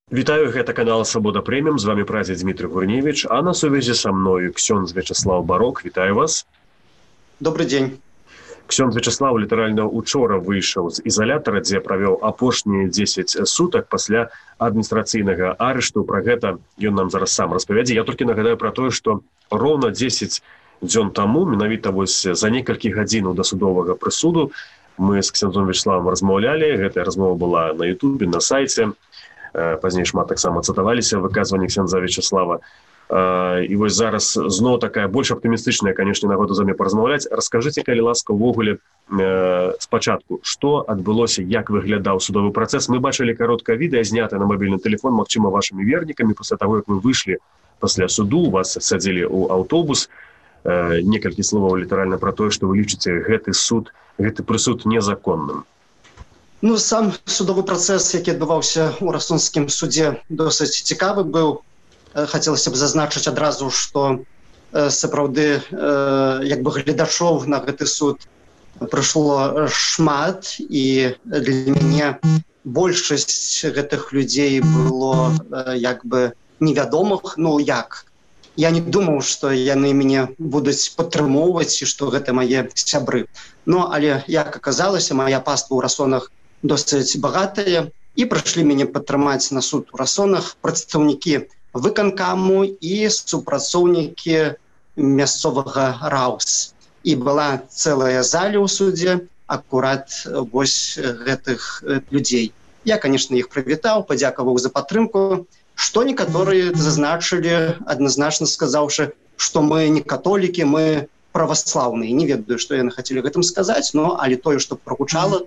Вітаю, гэта канал «Свабода Прэміум», з вами празе Дмітрий Гурневич, а на сувязі са мною ксёндз Вячеслав Барок. Вітаю вас. Добрый день. Ксёндз Вячеслав літаральна учора выйшаў з ізалятара, дзе правёў апошнія 10 сутак пасля адміністрацыйнага арышту. Пра гэта ён нам зараз сам распавядзе. Я толькі нагадаю пра тое, што роўна 10 дзён таму, менавіта вось за некалькі гадзінаў да судовага прысуду, мы з ксёндзом Вячеславам размаўлялі. Гэтая размова была на Ютубе, на сайце. Пазней шмат таксама цытаваліся выказванні ксёндза Вячеслава. І вось зараз зноў такая больш аптымістычная, канешне, нагода з вамі паразмаўляць. Раскажыце, калі ласка, увогуле спачатку, што адбылося, як выглядаў судовы працэс. Мы бачылі кароткае відэа, знятае на мабільны тэлефон, магчыма, вашымі вернікамі. Пасля таго, як вы выйшлі пасля суду, вас садзілі ў аўтобус. Некалькі словаў літаральна пра тое, што вы лічыце гэты прысуд незаконным. Ну, сам судовы працэс, які адбываўся ў Расонскім судзе, досыць цікавы быў. Хацелася б зазначыць адразу, што сапраўды як бы гледачоў на гэты суд прыйшло шмат, і для мяне большасць гэтых людзей было як бы невядомых. Ну як? Я не думаў, што яны мяне будуць падтрымоўваць і што гэта мае сябры. Ну, але, як аказалася, мая паства ў Расонах досыць багатыя, і прыйшлі мяне падтрымаць на суд у Расонах прадстаўнікі выканкаму і супрацоўнікі мясцовага РАУС. І была цэлая зала ў судзе акурат вось гэтых людзей. Я, конечно, іх прывітаў, падзякаваў за падтрымку, што некаторыя зазначылі, адназначна сказаўшы, што мы не католікі, мы праваслаўныя. Не ведаю, што яны хацелі гэтым сказаць, но але тое, што прагучала,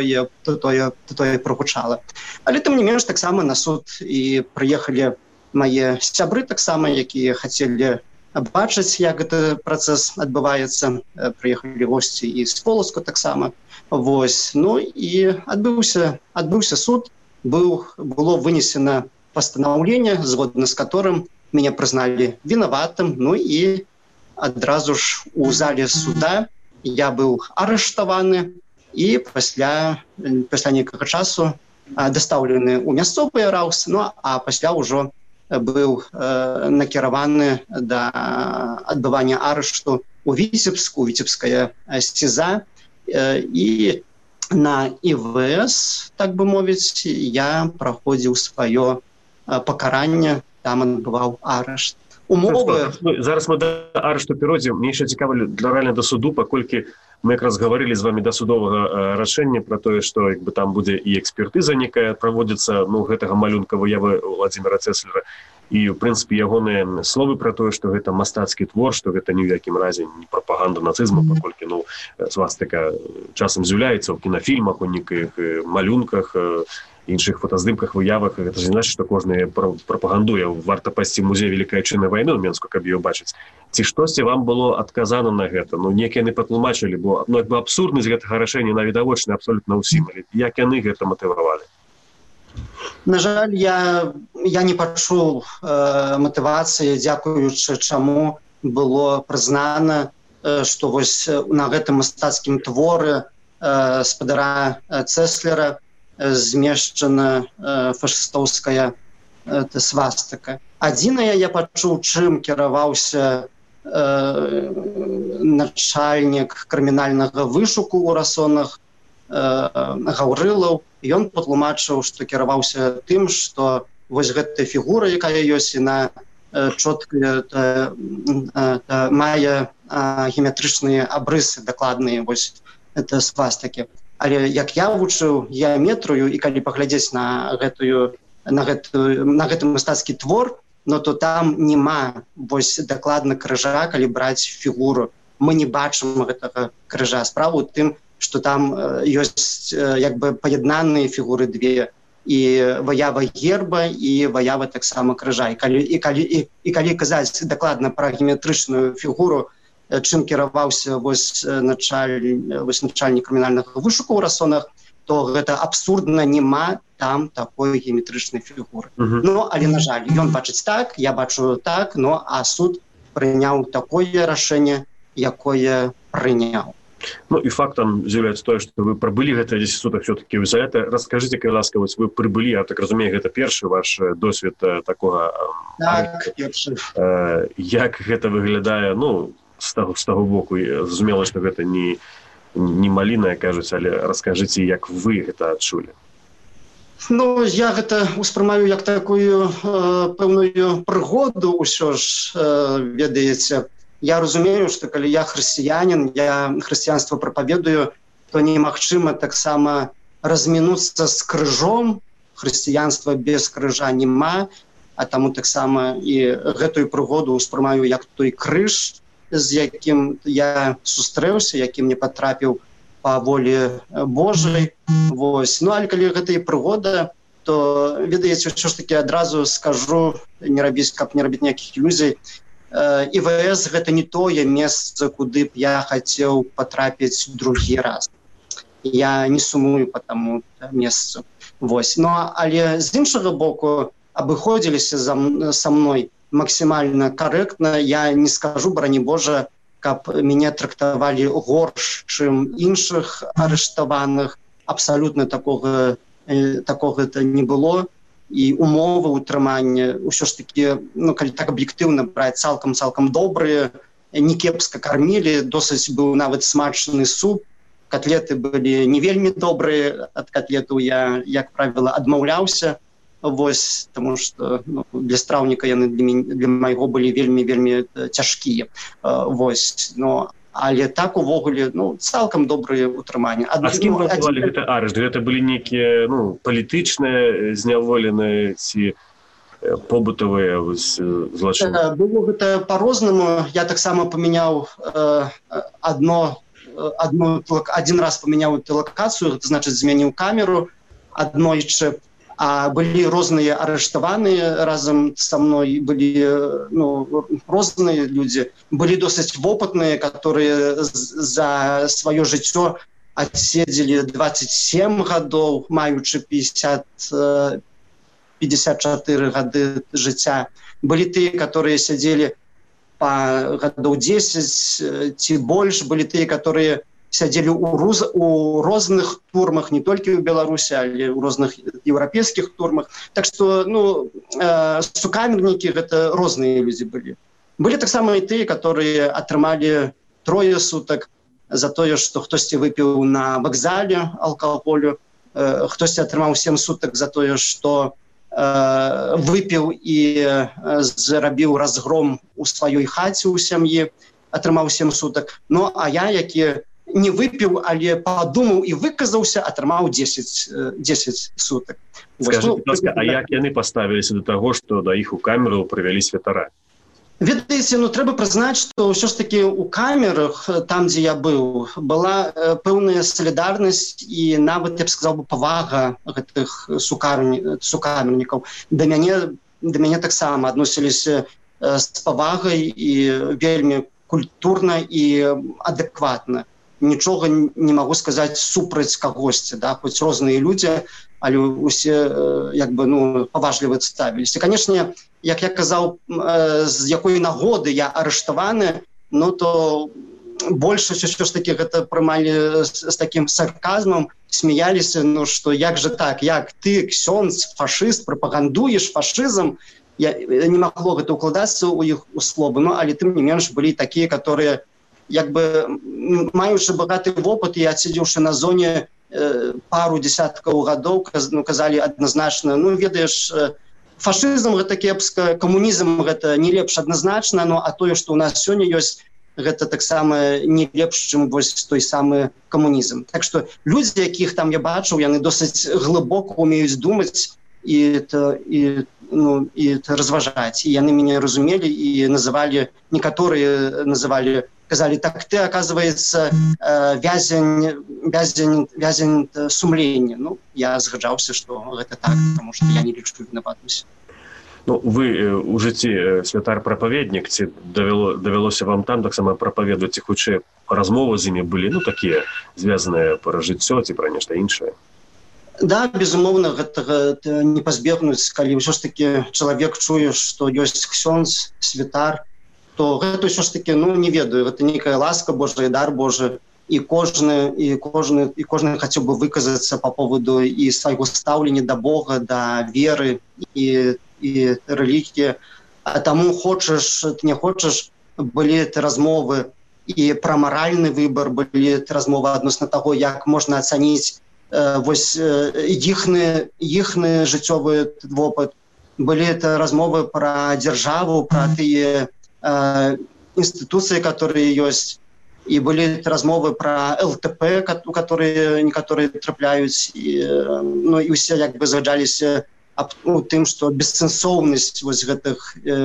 тое прагучала. Але тым не менш, таксама на суд і прыехалі мае сябры таксама, якія хацелі бачыць, як гэты працэс адбываецца. Прыехалі госці і з Полацку таксама. Вось. Ну і адбыўся суд. Было вынесена пастанаўленне, згодна з которым мяне прызналі вінаватым. Ну і адразу ж у зале суда я быў арыштаваны і пасля некага часу дастаўлены ў мясцовыя РАУС, ну а пасля ўжо быў накіраваны да адбывання арышту ў Віцебск, у Віцебская СІЗА, і на ІВС, так бы мовіць, я праходзіў сваё пакаранне, там адбываў арышт. Умовы... Зараз мы да арышту перайдзем. Мне яшчэ цікава рэальна да суду, паколькі мы якраз гаварылі з вамі да судовага рашэння пра тое, што як бы там будзе і экспертыза некая праводзіцца, ну, гэтага малюнка выявы Владзіміра Цэслера. І, ў прынцыпе, ягоныя словы пра тое, што гэта мастацкі твор, што гэта ні ў якім разе не прапаганда нацызму, паколькі, ну, свастыка часам з'яўляецца ў кінафільмах, у нейкіх малюнках, іншых фотаздымках, выявах. Гэта ж не значыць, што кожны прапагандуе. Варта пайсці ў музей Вялікай Адчыннай вайны ў Менску, каб ее бачыць. Ці штосьці вам было адказана на гэта? Ну, неяк яны патлумачылі, бо ну, як бы абсурднасць гэтага рашэння навідавочна абсолютна ўсім. Як яны гэта матывавалі? На жаль, я не пачуў матывацыі, дзякуючы чаму было прызнана, што вось на гэтым мастацкім творы спадара Цэслера змешчана фашыстоўская свастыка. Адзінае я пачуў, чым кіраваўся начальнік крымінальнага вышуку ў Расонах Гаўрылаў. Ён патлумачыў, што кіраваўся тым, што вось гэтая фігура, якая ёсць, яна чотка мае геаметрычныя абрысы дакладныя, вось это свастыкі. Але як я вучыў геаметрыю, і калі паглядзець на гэты мастацкі твор, ну то там нема вось дакладна крыжа, калі браць фігуру. Мы не бачым гэтага крыжа. Справа ў тым, што там ёсць як бы паяднаныя фігуры две, і выява герба, і выява таксама крыжа. І калі казаць дакладна пра геаметрычную фігуру, чым кіраваўся вось начальнік крымінальнага вышуку ў Расонах, то гэта абсурдна, нема там такой геаметрычнай фігуры. Ну, але, на жаль, ён бачыць так, я бачу так, ну, а суд прыняў такое рашэнне, якое прыняў. Ну і фактам з'яўляецца тое, што вы прабылі гэтыя 10 сутак все-таки ў изолятары. Раскажыце, калі ласка, вось вы прыбылі, я так разумею, гэта першы ваш досвед такога. Так, першы. Як гэта выглядае, ну, з таго боку, зразумела, што гэта не маліна, кажуць, але раскажыце, як вы гэта адчулі. Ну, я гэта успрымаю як такую пэўную прыгоду, ўсё ж, ведаеце. Я разумею, што калі я хрысціянін, я хрысціянства прапаведую, то немагчыма таксама размінуцца з крыжом, хрысціянства без крыжа няма, а таму таксама і гэтую прыгоду ўспрымаю як той крыж, з якім я сустрэўся, якім не патрапіў па волі Божай. Вось. Ну, але калі гэта і прыгода, то, ведаеце, ўсё ж такі адразу скажу, каб не рабіць ніякіх ілюзій, ІВС гэта не тое месца, куды б я хацеў патрапіць другі раз. Я не сумую по таму месцу. Вось. Ну, але з іншага боку, абыходзіліся са мной максімальна карэктна. Я не скажу, барані Божа, каб мяне трактавалі горш, чым іншых арыштаваных. Абсалютна такога не было. І умовы ўтрымання ўсё ж такі, ну, калі так аб'ектыўна браць, цалкам добрыя, не кепска кармілі, досыць быў нават смачны суп, котлеты былі не вельмі добрыя, ад котлетаў я, як правіла, адмаўляўся, вось, таму што для страўніка яны для майго былі вельмі цяжкія, вось, но але так увогуле, ну, цалкам добрыя ўтрыманні. А з кім вы адбывалі гэты арышт? Гэта былі нейкія, ну, палітычныя зняволеныя ці побытавыя злачыны? Было гэта па-рознаму. Я таксама памяняў один раз памяняў лакацыю, гэта значыць змяніў камеру аднойчы. А былі розныя арыштаваныя разам са мной, былі, ну, розныя людзі, былі досыць вопытныя, которые за сваё жыццё адседзелі 27 гадоў, маючы 54 гады жыцця. Былі тыя, которые сядзелі па гадоў 10 ці больш, былі тыя, которые сядзелі у розных турмах, не толькі ў Беларусі, але ў розных еўрапейскіх турмах. Так што, ну, сукамернікі гэта розныя людзі былі. Былі таксама і тыя, которые атрымалі 3 сутак за тое, што хтосьці выпіў на вакзале алкаголю, хтосьці атрымаў 7 сутак за тое, што выпіў і зарабіў разгром у сваёй хаце ў сям'і, атрымаў 7 сутак. Ну, а я, які не выпіў, але падумаў і выказаўся, атрымаў 10 сутак. Скажите, ласка, а як яны паставіліся да таго, што да іх у камеру прывялі святара? Ведаеце, ну, трэба прызнаць, што ўсё ж такі ў камерах, там, дзе я быў, была пэўная салідарнасць і нават, я б сказаў, павага гэтых сукамернікаў. Да мяне таксама адносіліся з павагай і вельмі культурна і адэкватна. Нічога не магу сказаць супраць кагосьці, да, хоць розныя людзі, але усе, як бы, ну, паважліва ставіліся. Канешне, як я казаў, з якой нагоды я арыштаваны, ну, то большасць усё ж такі гэта прымалі з такім сарказмам, смяяліся, ну, што як же так, як ты, ксёндз, фашыст, прапагандуеш фашызм, не магло гэта укладацца ў іх словы, ну, але тым не менш былі такія, которые, як бы, маючы багаты вопыт і адседзеўшы на зоне пару десяткаў гадоў, казалі адназначна, ну, ведаеш, фашызм гэта кепска, камунізм гэта не лепш адназначна, ну, а тое, што ў нас сёння ёсць, гэта таксама не лепш, чым вось той самы камунізм. Так што людзі, якіх там я бачыў, яны досыць глыбока умеюць думаць і разважаць. І яны мяне разумелі і называлі, некаторыя называлі, казалі, так ты, оказывается, вязень сумлення. Ну, я згаджаўся, што гэта так, потому што я не лічу вінаватымся. Ну, вы у жыцці святар-прапаведнік, ці давялося вам там таксама прапаведаваць, ці хутчэй размовы з імі былі, ну, такія, звязаныя пра жыццё ці пра нешта іншае? Да, безумоўна, гэтага не пазбегнуць, калі ўсё ж такі чалавек чуе, што ёсць ксёндз, святар, то гэта ўсё ж такі, ну, не ведаю, гэта нейкая ласка Божая, дар Божы, и кожны хотел бы выказаться по поводу и своего ставления до Бога, до веры и религии. А тому хочешь, ты не хочешь, были эти размовы и про моральный выбор, были эти размовы относно того, как можно оценить ихний життєвий опыт. Были это размовы про державу, про те институции, которые есть. И были размовы про ЛТП, которые некоторые трапляюць. И все как бы згаджаліся тым, что бессэнсоўнасць гэтых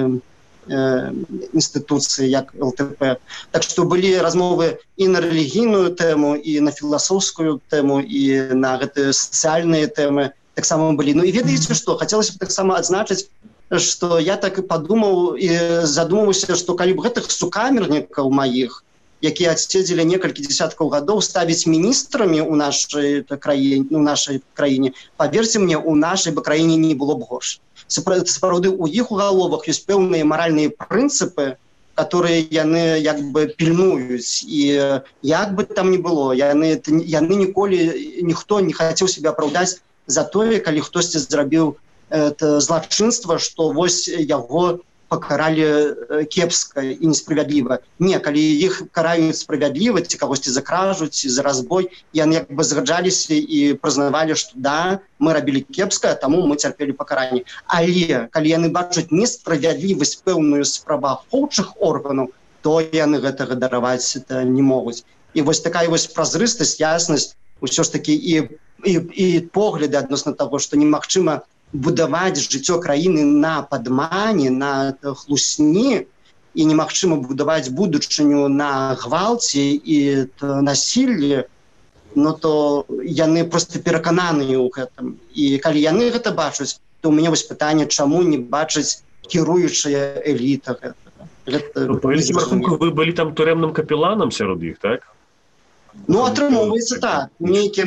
институций, як ЛТП. Так что были размовы и на религийную тему, и на философскую тему, и на социальные темы. Так само были. Ну и ведаеце, что хотелось бы так само отзначить, что я так и подумал и задумался, что калі б гэтых сукамерников моих, якія отседзелі некалькі десяткаў гадоў, ставить министрами у нашей краине, поверьте мне, у нашей бы краине не было б горш. Сапраўды, у іх у галовах ёсць пэўныя маральныя прынцыпы, которые яны як бы пільнуюць. І як бы там ни было, яны ніколі, ніхто не хацеў себе апраўдаць за тое, калі хтосьці зрабіў злачынства, што вось яго пакаралі кепска і несправядліва. Не, калі іх караюць справядліва, ці кагосьці за кражу, ці за разбой, яны як бы згаджаліся і прызнавалі, што да, мы рабілі кепска, таму мы цярпелі пакаранне. Але калі яны бачаць несправядлівасць пэўную з праваахоўчых органаў, то яны гэтага дараваць не могуць. І вось такая вось празрыстасць, яснасць, усё ж такі і погляды адносна таго, што немагчыма будаваць жыццё краіны на падмане, на хлусні, і немагчыма будаваць будучыню на гвалце і насіллі, ну то яны просто перакананыя ў гэтым. І калі яны гэта бачаць, то ў мяне вось пытанне, чаму не бачыць кіруючая эліта гэтага. По вялікім рахунку, вы былі там турэмным капеланам сярод іх, так? Ну, атрымоўваецца так, у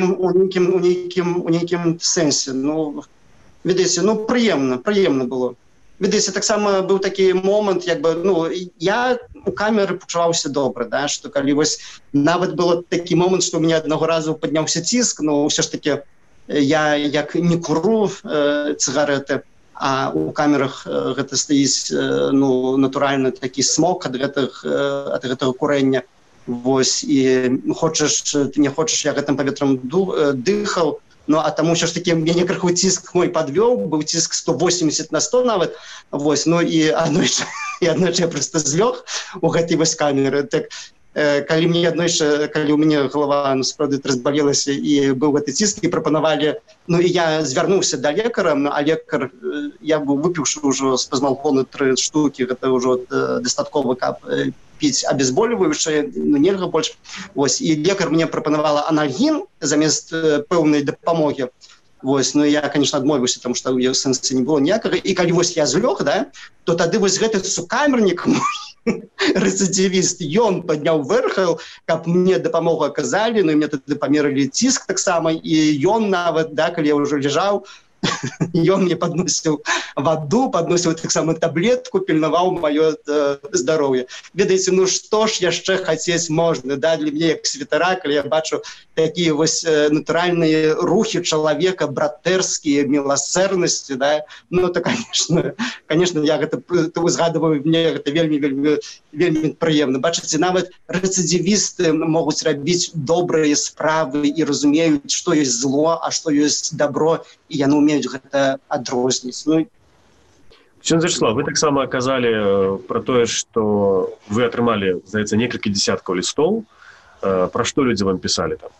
нейкім сэнсе. Ну, відаеце, ну, прыемна было. Відаеце, таксама быў такі момант, як бы, ну, я у камеры пачуваўся добра, да, што калі вось нават было такі момант, што ў мяне аднаго разу падняўся ціск, но ўсё ж такі я як не куру цыгареты, а у камерах гэта стаіць, ну, натуральна такі смог ад гэтага курэння. Вось, і хочаш, ты не хочаш, я гэтым паветрам дыхаў. Ну, а таму ўсё ж такі мяне крыху ціск мой падвёў, быў ціск 180 на 100 нават. Вось, ну і аднойчы я проста злёг у гэтай вось камеры. Так, калі у мяне галава сапраўды разбалелася і быў гэты ціск, і прапанавалі, ну і я звярнуўся да лекара, а лекар, я быў выпіўшы ўжо спазмалгону 3 штукі, гэта ўжо дастаткова, каб піць абезбольваючае, ну нельга больш. Вось, і лекар мне прапанавала анальгін замест пэўнай дапамогі. Вось, ну я, конечно, адмовіўся, таму што ў сэнсе не было ніякага. І калі вось я злёг, да, то тады вось гэты сукамернік, рэцидивіст, ён падняў вэрхал, каб мне дапамогу аказалі, ну і мне тады памерылі ціск таксама, і ён нават, да, калі я ўжо лежаў, ён мне падносіў ваду, падносіў таксама таблетку, пільнаваў маё здароўе. Ведаеце, ну што ж яшчэ хацець можна, да, для мяне як святара, калі я бачу такія вось натуральныя рухі чалавека, братэрскія, міласэрнасці, да, ну то, конечно, я гэта узгадываю, мне гэта вельмі прыемна. Бачыце, нават рэцидивісты могуць рабіць добрыя справы і разумеюць, што ёсць зло, а што ёсць добро, і яны умеюць гэта адрозніць. Ну, Ксёндз Вячеслав, вы таксама казалі пра тое, што вы атрымалі, здаецца, некалькі дзесяткаў лістоў. Пра што людзі вам пісалі там?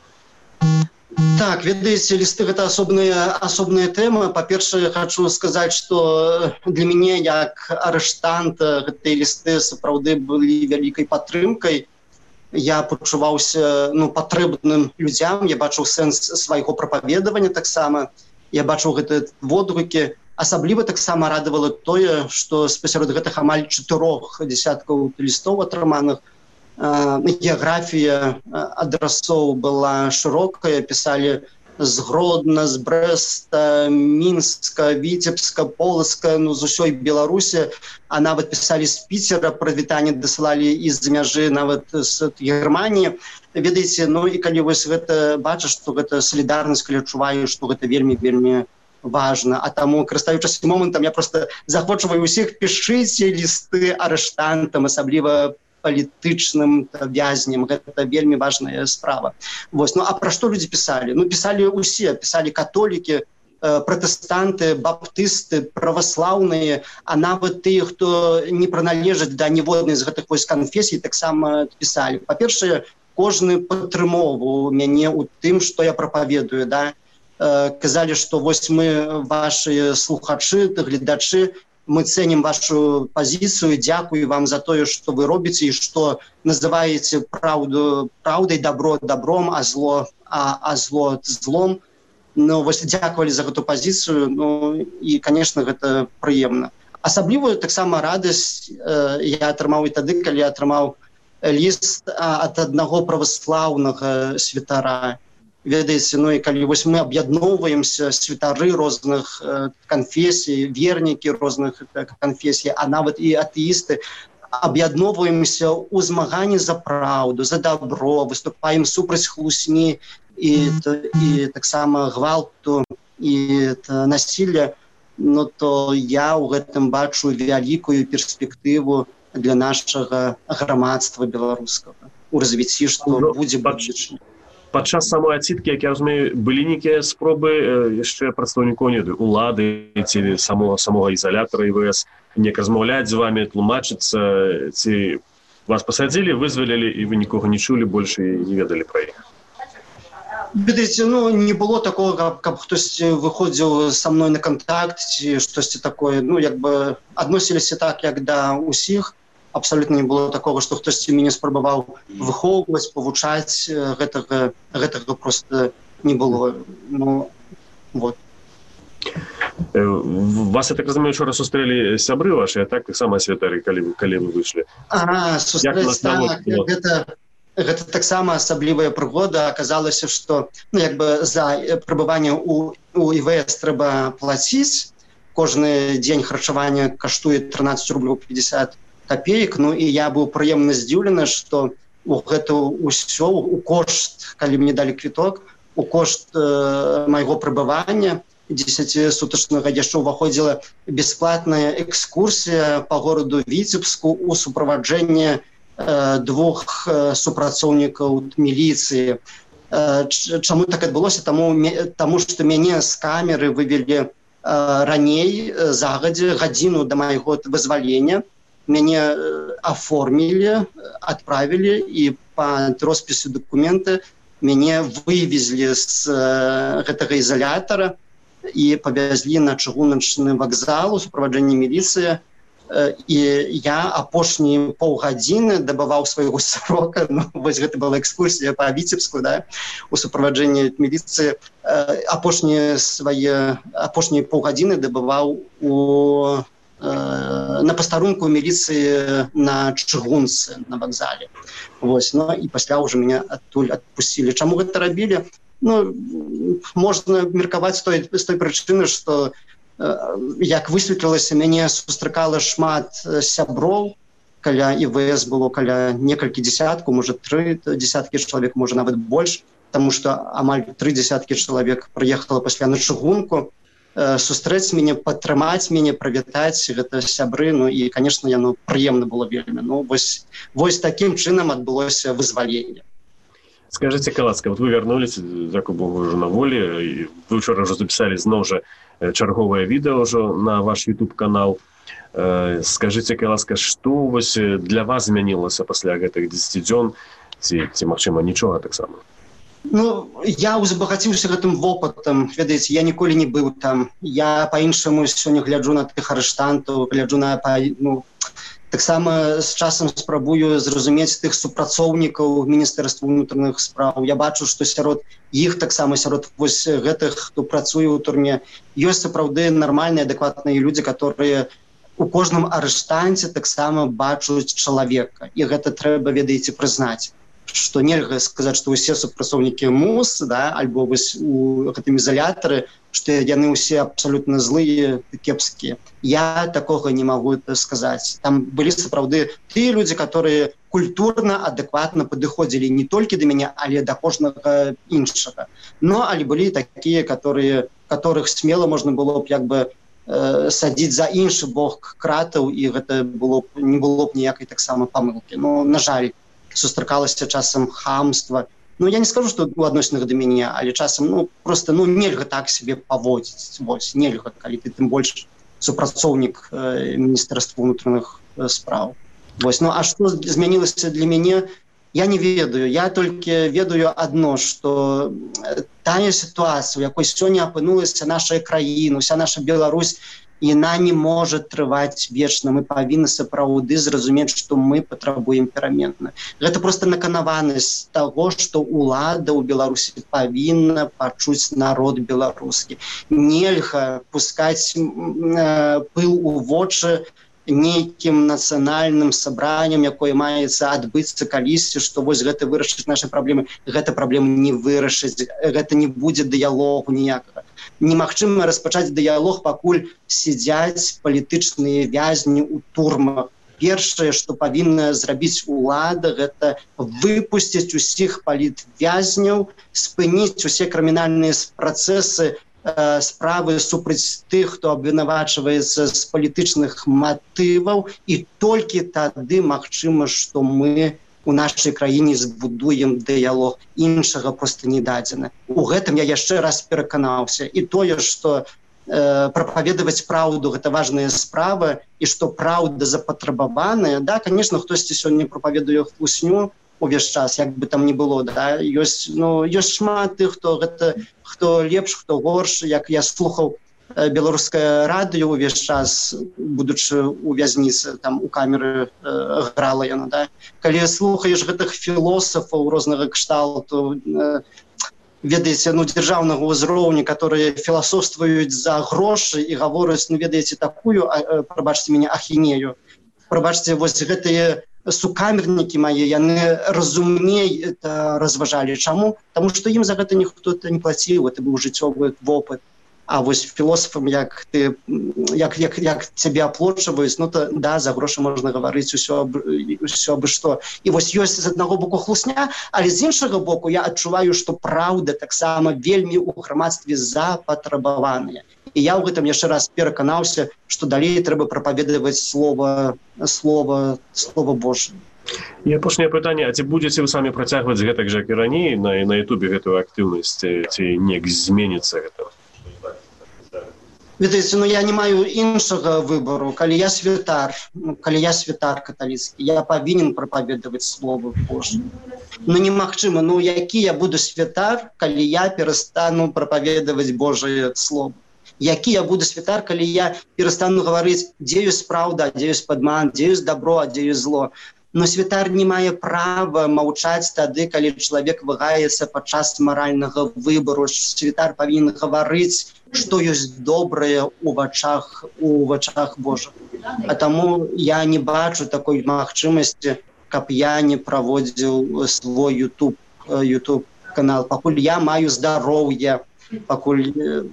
Так, ведаеце, лісты гэта асобная тэма. Па-першае, хочу сказаць, што для мяне як арыштанта гэтыя лісты сапраўды былі вялікай падтрымкай. Я пачуваўся, ну, патрэбным людзям, я бачыў сэнс свайго прапаведавання таксама, я бачыў гэтыя водгукі. Асабліва таксама радавала тое, што спасярод гэтых амаль 4 дзесяткаў лістоў атрыманых геаграфія адрасоў была шырокая, пісалі з Гродна, з Брэста, Мінска, Віцебска, Полацка, ну, з усёй Беларусі, а нават пісалі з Піцера, прывітанне дасылалі і з мяжы, нават з Германіі. Ведаеце, ну, і калі вось гэта бачыш, што гэта салідарнасць, калі адчуваю, што гэта вельмі важна. А таму, карыстаючыся момантам, я просто захвочваю ўсіх, пішыце лісты арыштантам, асабліва палітычным вязням. Гэта вельмі важная справа. Вось. Ну, а пра што людзі пісалі? Ну, пісалі ўсе. Пісалі католікі, пратэстанты, баптысты, праваслаўныя, а нават тыя, хто не прыналежаць да ніводнай з гэтых вось канфесій, таксама пісалі. Па-першае, кожны падтрымоўваў мяне ў тым, што я прапаведую, да? Казалі, што вось мы, ваши слухачы, гледачы, мы ценим вашу позицию, дякую вам за то, что вы робите, и что называете правду правдой, добро добром, а зло злом. Ну, вот дякували за эту позицию, ну, и, конечно, это приемно. Асаблівую таксама радость я атрымаў і тады, калі я атрымаў ліст ад аднаго праваслаўнага святара. Ведаеце, ну і калі вось мы аб'ядноўваемся, святары розных канфесій, вернікі розных канфесій, а нават і атэісты, аб'ядноўваемся ў змаганні за праўду, за добро, выступаем супраць хлусні і таксама гвалту і насилля, ну то я ў гэтым бачу вялікую перспектыву для нашага грамадства беларускага у развіцці, што будзе бачыць. Падчас самой адсідкі, як я разумею, былі нейкія спробы яшчэ прадстаўнікоў улады ці самога ізалятара ІВС неяк размаўляць з вамі, тлумачыцца, ці вас пасадзілі, вызвалілі і вы нікога не чулі больш і не ведалі пра іх? Ведаеце, ну не было такого, каб хтосьці выходзіў са мной на кантакт ці штосьці такое, ну як бы адносіліся так, як да ўсіх. Абсолютно не было такого, што хтосьці мяне спрабаваў выхоўваць, павучаць, гэтага просто не было. Ну, вот. Вас, я так разумею, учора сустрэлі сябры вашы, а так таксама святары, калі вы выйшлі. Сустрэць, так, гэта таксама асаблівая прыгода. Аказалася, што ну, як бы за прабыванне у ІВС трэба плаціць. Кожны дзень харчавання каштуе 13 рублёў 50 копеек, ну і я быў прыемна здзіўлены, што у гэта ўсё, у кошт, калі мне далі квіток, у кошт майго прыбывання 10-сутачнага яшчэ ўваходзіла бясплатная экскурсія па гораду Віцебску у суправаджэнні двух супрацоўнікаў міліцыі. Чаму так адбылося? Таму што мяне з камеры вывелі раней, загадзя, гадзіну да майго вызвалення. Мяне оформили, отправили, и по роспису документа мяне вывезли с гэтага изолятора и повезли на чыгуначны вокзал у суправаджэнні милиции. И я апошнія паўгадзіны дабываў свайго срока, ну, вось гэта была экскурсія по Віцебску, да, у суправаджэнні милиции. Апошнія паўгадзіны дабываў на пастарунку міліцыі на чыгунцы на вакзале. Вось, ну, і пасля ўжо мяне адтуль адпусцілі. Чаму гэта рабілі? Ну, можна меркаваць з той прычыны, што як высветлілася, мяне сустракала шмат сяброў, каля ІВС было каля некалькі дзесяткаў, можа 3 дзесяткі чалавек, можа нават больш, таму што амаль 3 дзесяткі чалавек прыехала пасля на чыгунку, сустрэць мяне, падтрымаць мяне, прывітаць, гэта сябры, ну і, конечно, яно прыемна было вельмі. Ну, вось такім чынам адбылося вызваленне. Скажите, Калацка, вот вы вярнулись, дзякуй Богу, уже на волі, і вы вчора уже записали зноў жа чарговае відэо ўжо на ваш YouTube-канал. Скажите, Калацка, што вось для вас змянілася пасля гэтых 10 дзён, ці магчыма, нічога таксама? Ну, я узбагаціўся гэтым вопытам. Ведаеце, я ніколі не быў там. Я па-іншаму сёння гляджу на тых арыштантаў, гляджу на... Ну, таксама з часам спрабую зразумець тых супрацоўнікаў Міністэрства ўнутраных спраў. Я бачу, што сярод іх, таксама сярод вось гэтых, хто працуе ў турме, ёсць сапраўды нармальныя, адэкватныя людзі, которые у кожным арыштанце таксама бачуць чалавека. І гэта трэба, ведаеце, прызнаць, што нельга сказаць, што ўсе супрацоўнікі МУС, да, альбо вось у гэтым ізалятары, што яны ўсе абсалютна злыя і кепскія. Я такога не магу сказаць. Там былі сапраўды тыя людзі, которые культурна, адэкватна падыходзілі не толькі да мяне, але да кожнага іншага. Но але былі такія, которых смела можна было б як бы садзіць за іншы бок кратаў, і гэта не было б ніякай таксама памылкі. Ну, на жаль, сустракалася часам хамства. Ну, я не скажу, што у адносінах да мяне, але часам, просто нельга так себе паводзіць. Вось, нельга, калі ты тым больш супрацоўнік Міністэрства ўнутраных спраў. Вось, а што змянілася для мяне, я не ведаю. Я толькі ведаю адно, што тая сітуацыя, у якой сёння апынулася наша краіна, уся наша Беларусь, яна не можа трываць вечна. Мы павінны сапраўды зразумець, што мы патрабуем перамены. Гэта проста наканаванасць таго, што ўлада ў Беларусі павінна пачуць народ беларускі. Нельга пускаць пыл у вочы нейкім нацыянальным сабраннем, якое маецца адбыцца калісьці, што вось гэта вырашыць нашы праблемы. Гэта праблемы не вырашыць, гэта не будзе дыялогу ніякага. Немагчыма распачаць дыялог, пакуль сядзяць палітычныя вязні ў турмах. Першае, што павінна зрабіць улада, гэта выпусціць усіх палітвязняў, спыніць усе крымінальныя працэсы, справы супраць тых, хто абвінавачваецца з палітычных матываў, і толькі тады магчыма, што мы у нашай краіне збудуем дыялог. Іншага проста не дадзена. У гэтым я яшчэ раз пераканаўся. І тое, што прапаведаваць праўду гэта важная справа, і што праўда запатрабаваная, да, конечно, хтосьці сёння прапаведуе хлусню увесь час, як бы там не было, да, ёсць шмат тых, хто лепш, хто горш. Як я слухаў беларускае радыё увесь час, будучы у вязніцы, там у камеры грала яна, да. Калі слухаеш гэтых філосафаў рознага кшталту, ведаеце, дзяржаўнага ўзроўня, которые філасофствуюць за грошы і гавораць, ведаеце, такую, прабачце мяне, ахінею. Прабачце, вось гэтыя сукамернікі мае, яны разумней разважалі. Чаму? Таму што ім за гэта ніхто не плаціў, это быў жыццёвы вопыт. А вось філосафам, як цябе аплочваюць, то да, за грошы можна гаварыць усё абы што. І вось ёсць з аднаго боку хлусня, але з іншага боку я адчуваю, што праўда таксама вельмі ў грамадстве запатрабаваная. І я ў гэтым яшчэ раз пераканаўся, што далей трэба прапаведаваць слова Божае. І апошняе пытанне, а ці будзеце вы самі працягваць гэтак жа, як і раней на Ютубе гэтую актыўнасць, ці неяк зменіцца гэта? Ведаеце, я не маю іншага выбару. Калі я святар каталіцкі, я павінен прапаведаваць слова Божае. Немагчыма, які я буду святар, калі я перастану прапаведаваць Божае слово? Які я буду святар, калі я перастану гаварыць, дзе ёсць праўда, дзе ёсць падман, дзе ёсць добро, а дзе ёсць зло? Но святар не мае права маўчаць тады, калі чалавек вагаецца падчас маральнага выбару. Святар павінен гаварыць, што ёсць добрае ў вачах Божых. А таму я не бачу такой магчымасці, каб я не праводзіў свой YouTube канал. Пакуль я маю здароўе, пакуль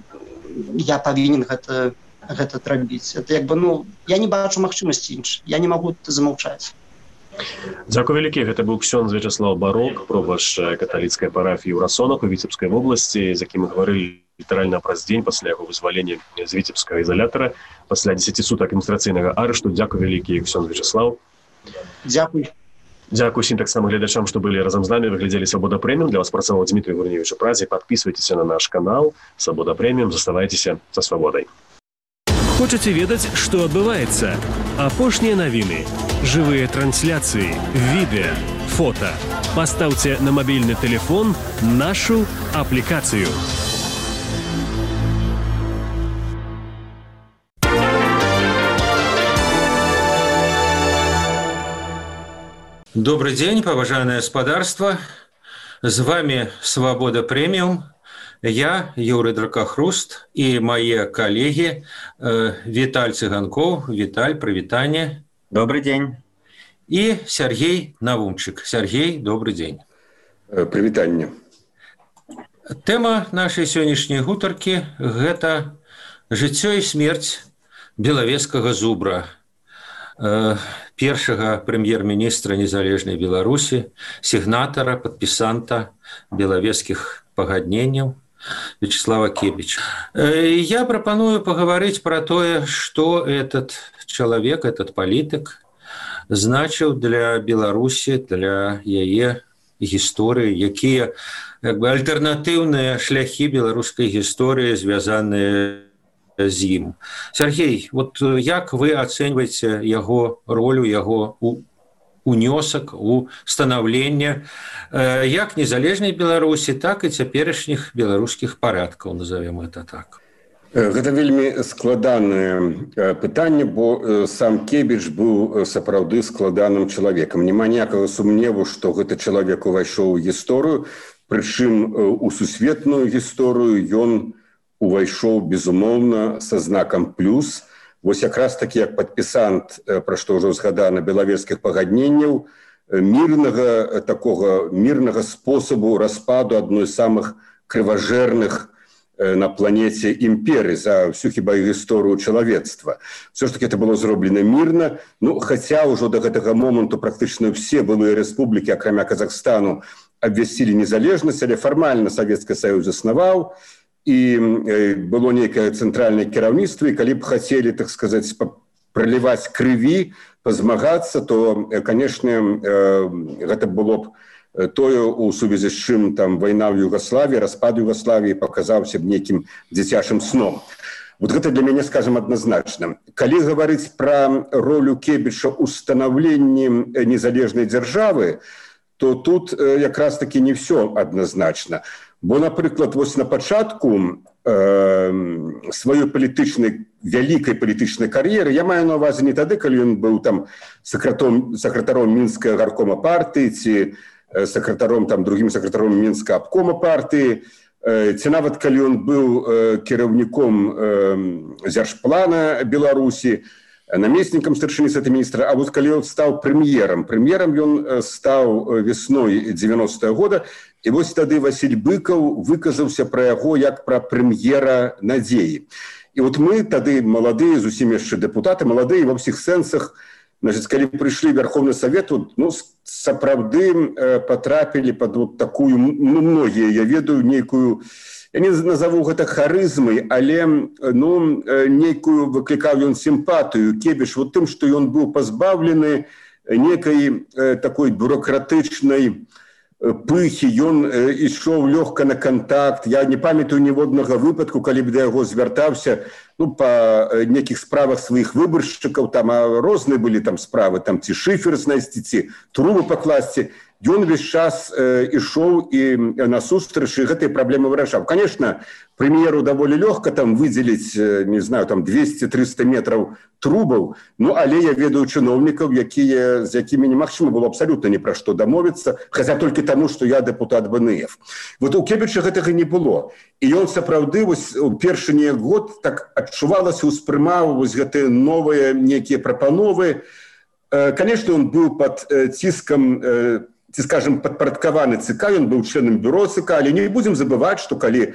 я павінен гэта рабіць. Это я не бачу магчымасці іншай. Я не магу замаўчаць. Дзякуй вялікі. Гэта быў ксёндз Вячаслаў Барок, пробашч каталіцкай парафіі ў Расонах у Віцебскай вобласці, з якім мы гаварылі літаральна праз дзень пасля яго вызвалення з віцебскага ізалятара, пасля 10 сутак адміністрацыйнага арышту. Дзякуй вялікі, ксёндз Вячаслаў. Дзякуй. Дзякуй усім таксама гледачам, што былі разам з намі. Вы глядзелі «Свабода Прэміум». Для вас працаваў Дмітрий Гурневич Празі. Подписывайтеся на наш канал «Свабода Прэміум». Заставайцеся са свабодай. Хочаце ведаць, што адбываецца? Апошнія навіны, жывыя трансляцыі, відэа, фота. Пастаўце на мабільны тэлефон нашу аплікацыю. Добрый день, поважанное господарство. С вами «Свобода Премиум». Я, Юрий Дракохруст, и мои коллеги Виталь Цыганков. Виталь, привитание. Добрый день. И Сергей Навумчик. Сергей, добрый день. Прывітанне. Тэма нашай сённяшняй гутаркі – гэта жыццё і смерць белавежскага зубра, першага прэм'ер-міністра незалежнай Беларусі, сігнатара, падпісанта белавежскіх пагадненняў Вячеслава Кебіча. Я прапаную пагаварыць пра тое, што этот чалавек, этот палітык значыў для Беларусі, для яе гісторыі, якія альтэрнатыўныя шляхі беларускай гісторыі звязаныя з ім. Сергей, вот як вы ацэньваеце яго ролю, яго унёсак у станаўленне як незалежнай Беларусі, так і цяперашніх беларускіх парадкаў, назовем это так? Гэта вельмі складанае пытанне, бо сам Кебіч быў сапраўды складаным чалавекам. Няма ніякага сумневу, што гэты чалавек увайшоў у гісторыю, прычым у сусветную гісторыю ён увайшоў, безумоўна, са знакам плюс. Вось якраз такі, як падпісант, пра што ўжо згадана, белавежскіх пагадненняў, мірнага спосабу распаду адной з самых крыважэрных на планете імперыі за всю хіба гісторыю чалавецтва. Все ж таки это было зроблена мірна, хаця ўжо до гэтага моманту практычна все былыя рэспублікі, акрамя Казахстану, абвясцілі незалежнасць, але фармальна Савецкі Саюз заснаваў, і было нейкае цэнтральнае кіраўніцтва, і калі б хацелі, так сказаць, праліваць крыві, пазмагацца, то, конечно, гэта было б тое, у сувязі з чым там вайна ў Югаславіі, распад Югаславіі паказаўся б нейкім дзіцячым сном. Вот гэта для мяне, скажем, адназначна. Калі гаварыць пра ролю Кебіча ў станаўленні незалежнай дзяржавы, то тут якраз таки не все адназначна. Бо, напрыклад, вось на пачатку сваёй вялікай палітычнай кар'еры, я маю на ўвазе не тады, калі ён быў там сакратаром Мінскага гаркома партыі ці другім сакратаром Мінска абкома партыі, ці нават калі ён быў кіраўніком дзяржплана Беларусі, намеснікам старшыні сатміністра, а вот калі ён стаў прэм'ерам ён стаў весной 90-го года, і вось тады Васіль Быкаў выказаўся пра яго як пра прэм'ера надзеі. І вот мы тады маладыя, зусім яшчэ дэпутаты, маладыя ва ўсіх сэнсах, калі прыйшлі Верховны Савет, сапраўды патрапілі пад вот такую, многія, я ведаю, нейкую, я не назову гэта харызмай, але нейкую выклікаў ён сімпатыю Кебіч вот тым, што ён быў пазбаўлены некай такой бюрократычнай пыхі, ён ішоў лёгка на кантакт. Я не памятаю ніводнага выпадку, калі б да яго звяртаўся па нейкіх справах сваіх выбаршчыкаў, там розныя былі там справы, там ці шыфер знайсці, ці трубы пакласці. Ён увесь час ішоў і насустрач гэтай праблемы вырашаў. Конечно, прэм'еру даволі лёгка там выдзеліць, не знаю, там 200-300 метраў трубаў, але я ведаю чыноўнікаў, з якімі немагчыма было абсалютна ні пра што дамовіцца, хаця толькі таму, што я дэпутат БНФ. Вот у Кебіча гэтага не было. І ён сапраўды у першы неяк год так адчувалася, успрымаў гэтыя новыя нейкія прапановы. Конечно, он быў пад ціскам, ці, скажем, падпарадкаваны ЦК, ён быў членам бюро ЦК, але не будзем забываць, што калі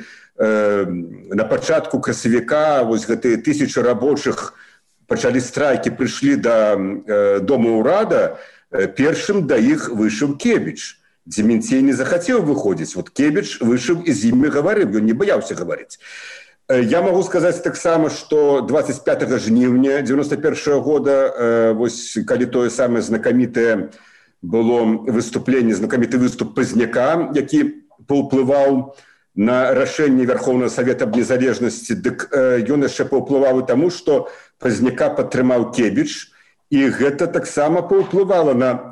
на пачатку красавіка вось гэтыя тысячы рабочых пачалі страйкі, прыйшлі да Дома ўрада, першым да іх выйшаў Кебіч. Дземінцей не захацеў выходзіць. Вот Кебіч выйшаў і з імі гаварыў, ён не баяўся гаварыць. Я могу сказаць таксама, што 25 жніўня 91 года, вось калі тое самае знакамітае было выступленне, знакаміты выступ Пазняка, які паўплываў на рашэнне Верховнага Савета аб незалежнасці, дык ён яшчэ паўплываў і таму, што Пазняка падтрымаў Кебіч, і гэта таксама паўплывала на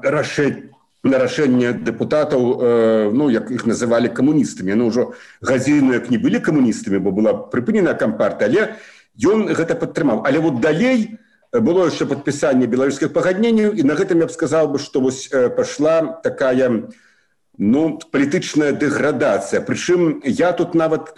рашэнне дэпутатаў, як іх называлі камуністамі. Яны ўжо гадзіну як не былі камуністамі, бо была прыпынена кампартыя, але ён гэта падтрымаў. Але вот далей было яшчэ падпісанне беларускіх пагадненняў, і на гэтым я б сказаў бы, што вось пашла такая палітычная дэградацыя. Прычым я тут нават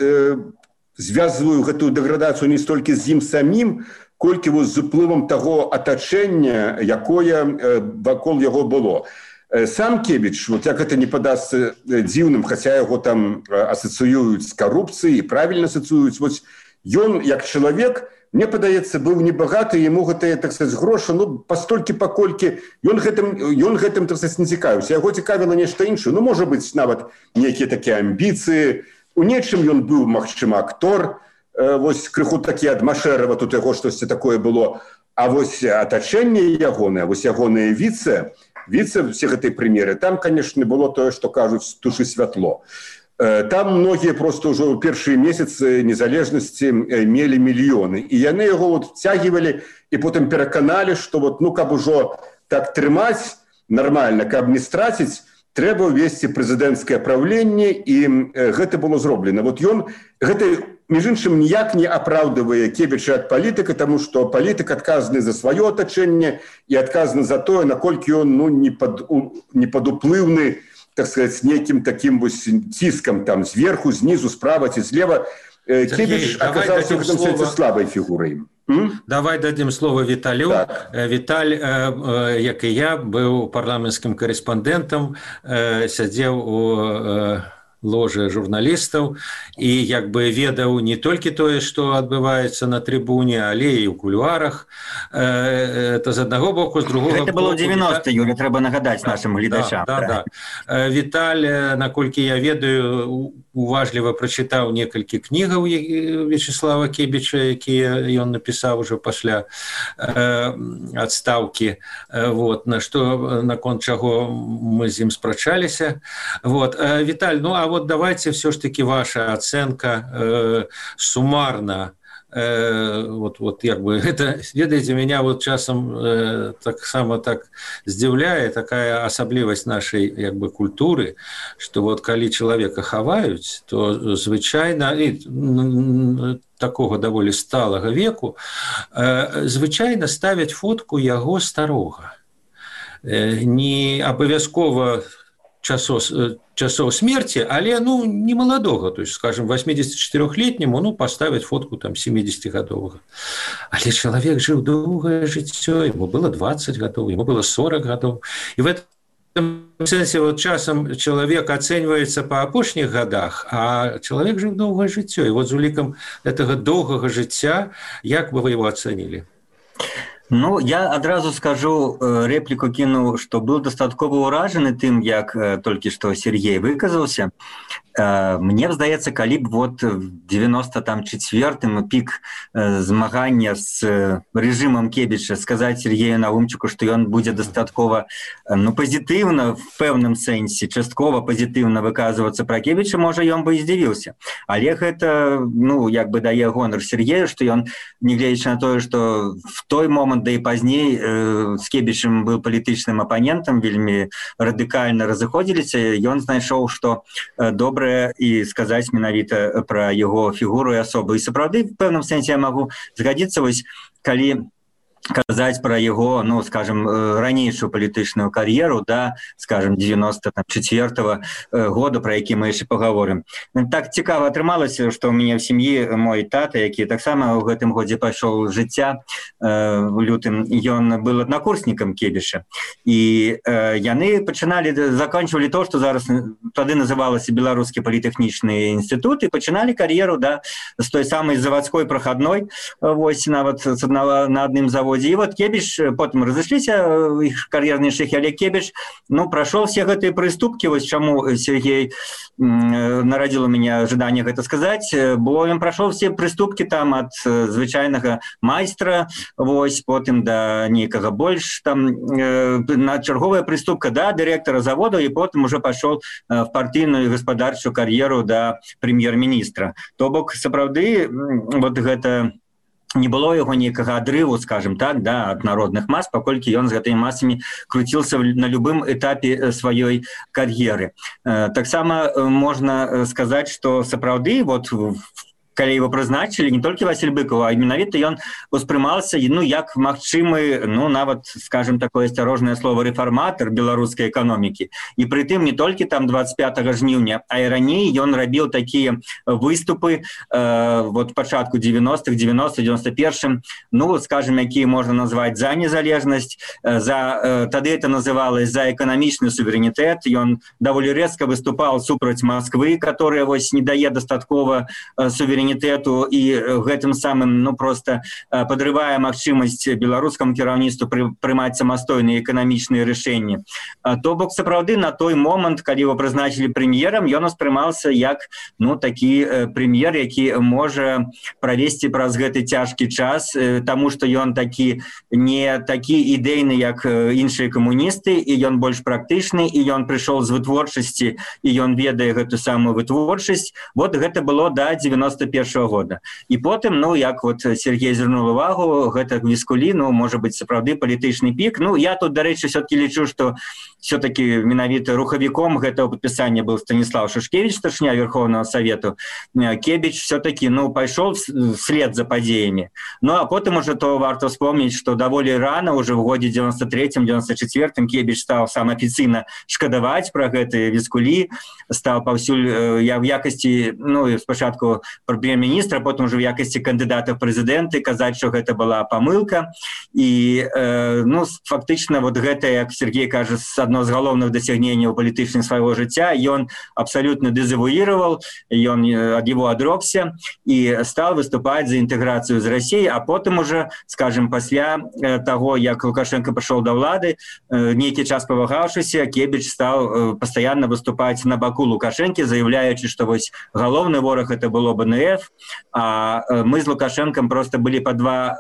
звязваю гэтую дэградацыю не столькі з ім самім, колькі з уплывам таго атачэння, якое вакол яго было. Сам Кебіч, вот як это не падасца дзіўным, хаця яго там асацыююць з карупцыяй, правільна асацыююць, вось ён як чалавек, мне падаецца, быў небагаты, яму гэтыя, так сказаць, грошы, ну, пастолькі, паколькі ён гэтым, так сказаць, не цікавіўся. Яго цікавіла нешта іншае. Ну, можа быць, нават нейкія такія амбіцыі. У нечым ён быў, магчыма, актор. Вось крыху такі ад Машэрава, тут яго штосьці такое было. А вось атачэнне ягонае, вось ягоныя віцэ все гэтай прэм'еры, там, канешне, было тое, што кажуць, тушы святло. Там многія просто ўжо ў першыя месяцы незалежнасці мелі мільёны. І яны яго вот цягівалі і потым пераканалі, што вот, ну, каб ужо так трымаць нармальна, каб не страціць, трэба ўвесці прэзідэнцкае праўленне, і гэта было зроблена. Вот ён, гэта, між іншым, ніяк не апраўдывае Кебіча ад палітыка, таму што палітык адказны за сваё атачэнне і адказны за тое, наколькі ён, ну, не падуплыўны, так сказать, нейкім такім вось ціскам там зверху, знізу, справа ці злева. Кебіч аказаўся ў гэтым сэнсе слабай фігурай. Давай дадзім слова Віталю. Так. Віталь, як і я, быў парламенцкім карэспандэнтам, сядзеў у ложы журналістаў і як бы ведаў не толькі тое, што адбываецца на трыбуне, але і ў кулуарах. Это з аднаго боку, з другога боку... Гэта было 90, Юля, трэба нагадаць нашым гледачам. Да. Віталь, наколькі я ведаю, уважліва прачытаў некалькі кнігаў Вячеслава Кебіча, якія ён напісаў ужо пасля адстаўкі. Вот, наконт чаго мы з ім спрачаліся. Вот. Віталь, ну а вот давайте все ж таки ваша оценка суммарно. Вот як бы это, ведаеце, меня вот часам так само так здзіўляе такая асаблівасць нашай як бы культуры, што вот калі чалавека хаваюць, то звычайна такога даволі сталага веку звычайна ставяць фотку яго старога. Не абавязкова часоў смерти, але, ну, не маладога, то есть, скажем, 84-летняму, ну, поставить фотку там 70-гадовага. Але чалавек жыў доўгае жыццё, ему было 20 гадоў, ему было 40 гадоў. І в этом сэнсе вот часам чалавек ацэньваецца па апошніх гадах, а чалавек жыў доўгае жыццё. І вот з улікам гэтага доўгага жыцця, як бы вы его ацэнілі? Ну, я адразу скажу, репліку кіну, што быў дастаткова ўражаны тым, як толькі што Сергей выказаўся. Мне здаецца, калі б вот в 94-м пік змагання з рэжымам Кебіча сказаць Сергею Наумчуку, што ён будзе дастаткова, ну, пазітыўна, в пэўным сэнсе, часткова пазітыўна выказвацца пра Кебіча, можа, ён бы і здзівіўся. Але гэта, ну, як бы дае гонар Сергею, што ён, нягледзячы на тое, што в той момант, да і пазней з Кебічам быў палітычным апанентам, вельмі радыкальна разыходзіліся, ён знайшоў, што добра і сказаць менавіта пра яго фігуру і асобу. І сапраўды, в пэўным сэнсе я магу згадзіцца, вось, калі казаць пра яго, ну, скажем, ранейшую палітычную кар'еру, да, скажем, 94-го года, пра які мы яшчэ паговорым. Так цікава атрымалася, што ў мяне в сям'і мой тата, які таксама ў гэтым годзе пайшоў жыцця у лютым, ён быў аднакурснікам Кебіша. І яны пачыналі, заканчвалі то, што зараз тады называлася Беларускі політэхнічны інстытут, і пачыналі кар'еру, да, з той самай завадской прахадной, вось, нават на адным заводзе. І вот Кебіш, потым разышліся іх кар'ерныя шляхі, але Кебіш, ну, прайшоў все гэтыя прыступкі, вось чаму Сергей нарадзіл у мяне жаданне гэта сказаць, бо ён прайшоў все прыступкі там ад звычайнага майстра, вось, потым да нейкага больш, там, на чарговая прыступка да дырэктара заводу, і потым уже пайшоў в партыйную і гаспадарчую кар'еру да прэм'ер-міністра. То бок, сапраўды, вот гэта не было яго нейкага адрыву, скажем так, да, ад народных мас, паколькі ён з гэтымі масамі круціўся на любым этапе сваёй кар'еры. Таксама можна сказаць, што сапраўды вот калі его прызначылі, не толькі Васіль Быкаў, а менавіта ён успрымаўся, ну, як магчымы, ну, нават, скажем, такое асцярожнае слово рэфарматар беларускай эканомікі. І прытым не толькі там 25 жніўня, а і раней ён рабіў такія выступы вот пачатку 90-х, 91-м, ну, скажем, якія можна назваць за незалежнасць, тады это называлось за эканамічны суверэнітэт. Ён даволі рэзка выступаў супраць Москвы, которая вось не дае дастаткова суверэнітэту і гэтым самым, ну, просто подрывае магчымасць беларускаму кіраўніцтву прымаць самастойныя эканамічныя рашэнні. То бок, сапраўды, на той момант, калі его прызначылі прэм'ерам, ён успрымаўся як, ну, такі прэм'ер, які можа правесці праз гэты цяжкі час, таму што ён такі не такі ідэйны, як іншыя камуністы, і ён больш практычны, і ён прыйшоў з вытворчасці, і ён ведае гэту самую вытворчасць. Вот гэта было до 91-го года. І потым, ну, як вот Сергей звернуў увагу, гэта Віскулі, ну, можа быць, сапраўды палітычны пік. Ну, я тут, дарэчы, все-таки лічу, што все-таки менавіта рухавіком гэтага падпісання был Станіслав Шушкевич, старшыня Верховного Совету. Кебіч все-таки, ну, пайшоў вслед за падзеямі. Ну, а потым уже то варта вспомніць, што даволі рана, уже в годзе 93-94 Кебіч стаў сам афіцыйна шкадаваць пра гэты Віскулі, стаў паўсюль в якасці, ну, спачатку прэм'ер-міністра, потым уже в якасці кандыдата в прэзідэнты казаць, што гэта была памылка. І, ну, фактычна, вот гэта, як Сергей кажа, одно з галоўных дасягненняў палітычных свайго жыцця, ён абсалютна дэзавуіраваў, ён ад яго адрокся і стаў выступаць за інтэграцыю з Расіяй, а потым уже, скажем, пасля таго, як Лукашенко прыйшоў да ўлады, нейкі час павагаўшыся, Кебіч стаў пастаянна выступаць на баку Лукашэнкі, заявляючы, што вось галоўны вораг это было БНФ, а мы з Лукашенком просто былі па два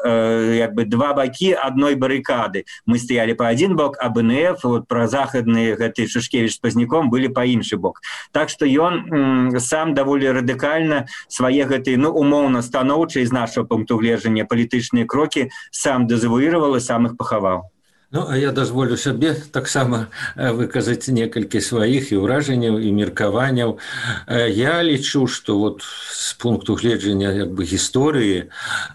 бакі адной барыкады. Мы стаялі па адзін бок, а БНФ, вот пра захадны гэты Шушкевич з Пазняком былі па іншы бок. Так што ён сам даволі радыкальна свае гэтыя, ну, умоўна станоўчыя з нашага пункту гледжання палітычныя крокі сам дэзавуіраваў і сам іх пахаваў. Ну, а я дазволю сабе таксама выказаць некалькі сваіх і ўражанняў і меркаванняў. Я лічу, што вот з пункту гледжання як бы гісторыі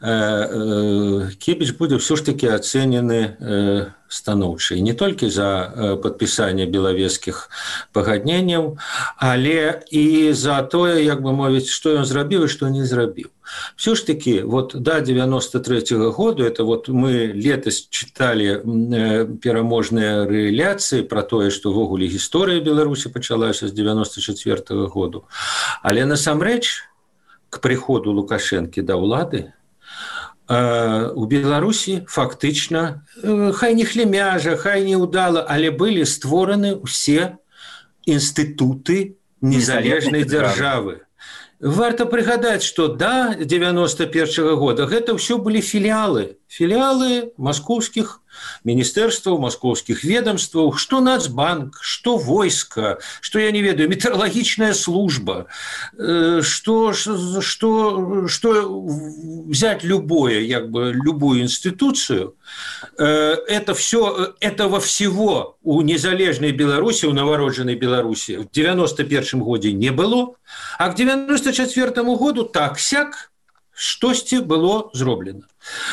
Кебіч будзе ўсё ж такі ацэнены станоўчай, не толькі за падпісанне белавежскіх пагадненняў, але і за тое, як бы мовіць, што ён зрабіў і што не зрабіў. Все ж таки, вот до 93-го года, это вот мы летась читали пераможныя рэляцыі про тое, што ввогуле гісторыя Беларусі пачалася з 94-го году. Але насамрэч, к прыходу Лукашэнкі да ўлады, у Беларусі фактычна, хай не хлемяжа, хай не ўдала, але былі створаны ўсе інстытуты незалежнай дзяржавы. Варта прыгадаць, што да 91-го года гэта ўсё былі філіалы маскоўскіх міністэрстваў, маскоўскіх ведомстваў, што Нацбанк, што войска, што, я не ведаю, метэаролагічная служба, што взять любую институцию, этого всего у незалежнай Беларуси, у новорожденной Беларуси в 91-м году не было, а к 94-му году так-сяк штосьці было зроблена.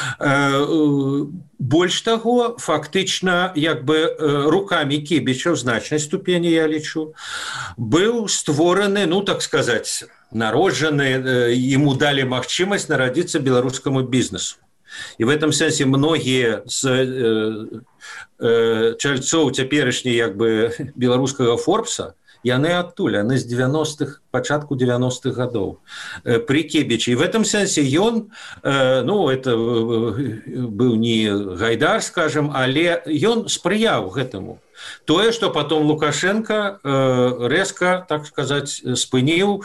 Больш таго, фактычна, як бы рукамі Кебіча ў значнай ступені, я лічу, быў створаны, ну, так сказаць, народжаны, ему далі магчымасць нарадзіцца беларускаму бізнесу. І в этом сэнсе многія з чальцоў цяперашняй, як бы, беларускага Форбса, яны адтуль, яны з 90-х, пачатку 90-х гадоў при Кебічы. І в этом сэнсе ён, ну, это быў не гайдар, скажем, але ён спрыяў гэтаму. Тое, што потом Лукашенко рэзка, так сказаць, спыніў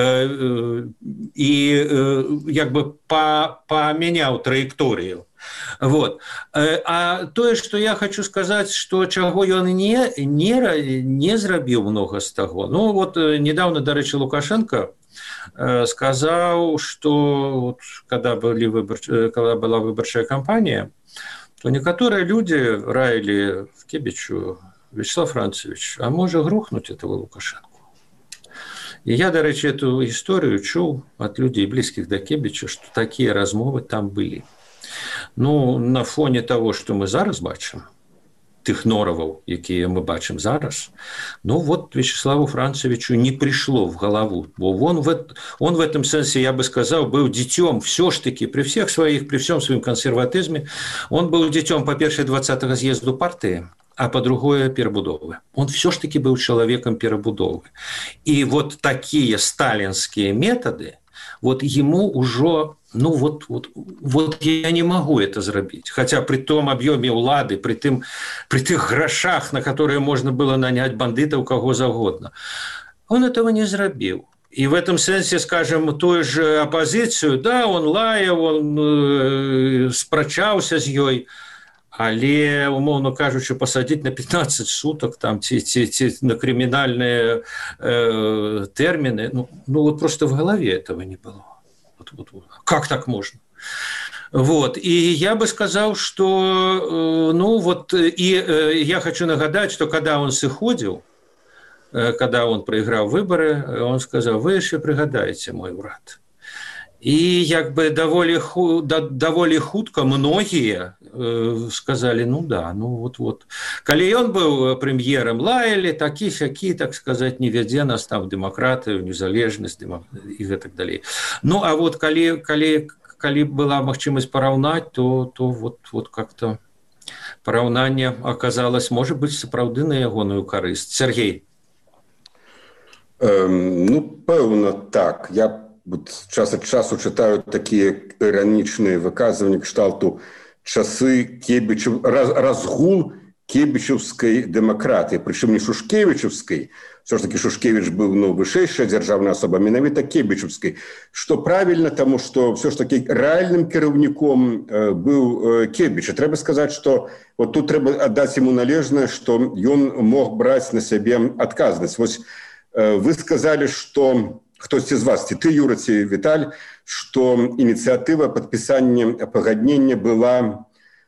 і як бы памяняў траекторыю. Вот. А тое, што я хочу сказаць, што чаго ён не зрабіў многа з таго. Ну, вот недавно, дарэчы, Лукашенко сказаў, што когда была выбарчая кампанія, то некаторыя людзі раілі Кебічу: Вячеслав Францевич, а можа грохнуць этого Лукашенко? І я, дарэчы, эту гісторыю чуў ад людзей блізкіх да Кебіча, што такія размовы там былі. Ну, на фоне того, што мы зараз бачым, тых нораваў, якія мы бачым зараз, ну вот Вячеславу Францевичу не пришло в голову, бо он в этом сенсе, я бы сказал, был детем, все ж таки, при всем своем консерватизме, он был детем, по-перше, 20-го съезду партии, а по-другое, перебудовы. Он все ж таки был человеком перебудовы. И вот такие сталинские методы, вот ему уже... Ну, вот я не могу это зрабіць. Хотя при том объеме улады, при тех грошах, на которые можно было нанять бандитов кого загодно, он этого не зрабіў. И в этом сенсе, скажем, ту же оппозицию, да, он лаяў, он спрачаўся з ёй, але, умоўно кажучы, посадить на 15 суток там, ці на криминальные термины, ну вот просто в голове этого не было. Как так можно? Вот. И я бы сказал, что, ну вот, и я хочу нагадать, что когда он сыходил, когда он проиграл выборы, он сказал: вы еще пригадаете мой брат. И как бы довольно хутко многие сказали: ну да, ну вот. Калі он был премьером, лаяли, такі-сякі, так сказать, не вядзе нас там в демократию, в незалежность и так далее. Ну а вот калі была магчымасць параўнаць, то вот как-то параўнанне оказалось, может быть, сапраўды на ягоную карысць. Сергей. Ну, пэўна, так. Я час ад часу чытаю такія іранічныя выказванні кшталту часы разгул кебічаўскай дэмакратыі, прычым не шушкевічаўскай. Все ж таки Шушкевич был вышэйшая дзяржаўная асоба, менавіта кебічаўскай, што правільна, таму што все ж таки рэальным кіраўніком быў Кебіч. І трэба сказаць, што вот тут трэба аддаць яму належнае, што ён мог браць на сябе адказнасць. Вось вы сказалі, што хтосьці з вас, ці ты, Юра, ці Віталь, што ініцыятыва падпісання пагаднення была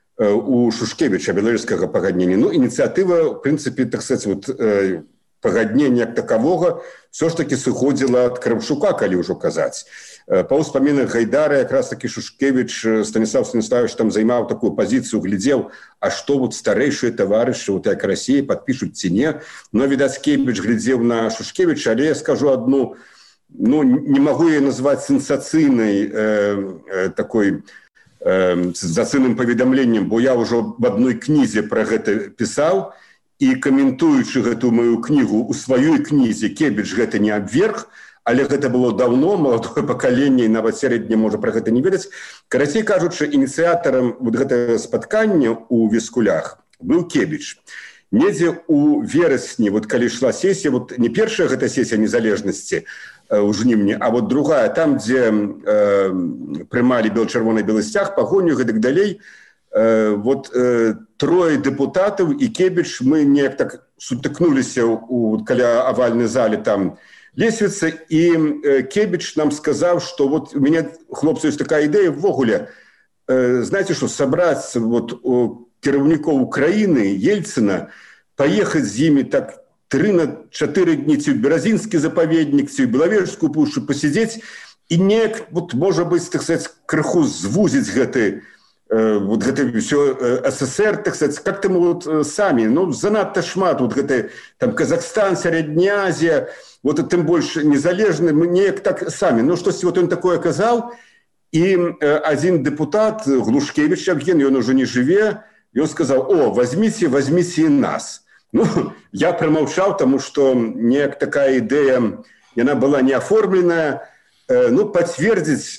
у Шушкевіча, беларускага пагаднення. Ну, ініцыятыва, в прынцыпе, так сказать, вот, пагаднення як такавога все ж таки сыходзіла ад Кравчука, калі ўжо казаць. Па ўспамінах Гайдара якраз такі Шушкевіч, Станіслав Станіславович там займаў такую пазіцыю, глядзеў, а што вот старэйшыя таварышы, вот як Расія, падпішуць ці не. Но, відаць, Кебіч глядзеў на Шушкевіча, але я скажу одну, ну, не могу ее назвать сенсацыйной такой сенсацыйным паведамленнем, бо я уже в одной кнізе про гэта пісаў, і каментуючы гэту мою кнігу у сваёй кнізе, Кебіч гэта не абверг, але гэта было давно, маладое пакаленне, і нават сярэдне можа про гэта не ведаць. Карацей кажучы, ініцыятарам вот гэтага спаткання у Віскулях быў Кебіч. Недзе у верасні, вот калі шла сесія, вот не першая гэта сесія незалежнасці у жнівні, а вот другая, там, дзе прымалі бел-чырвоны белы сцяг, пагоню, гэтак далей, вот трое депутатаў і Кебіч, мы неяк так сутыкнуліся каля авальнай залі там лесвіца, і Кебіч нам сказаў, што вот у мяне, хлопцы, ёсць такая ідэя ввогуле, знаете, што сабраць вот кіраўнікоў Украіны, Ельцына, паехаць з імі так 3 на 4 дні ці ў Беразінскі запаведнік, ці ў Белавежскую пушчу пасядзець, і неяк, вот, можа быць, так сказаць, крыху звузіць гэты все СССР, так сказать, как-то мы вот сами, ну, занадто шмат, вот гэты, там, Казахстан, Сярэдняя Азія, вот тым больш незалежны, мы неяк так самі. Ну, штосьці вот он такое казаў, і один депутат, Глушкевич Евген, ён уже не жыве, и он сказал: о, возьмите и нас. Ну, я промолчал, потому что неяк такая идея, она была не оформленная. Ну, подтвердить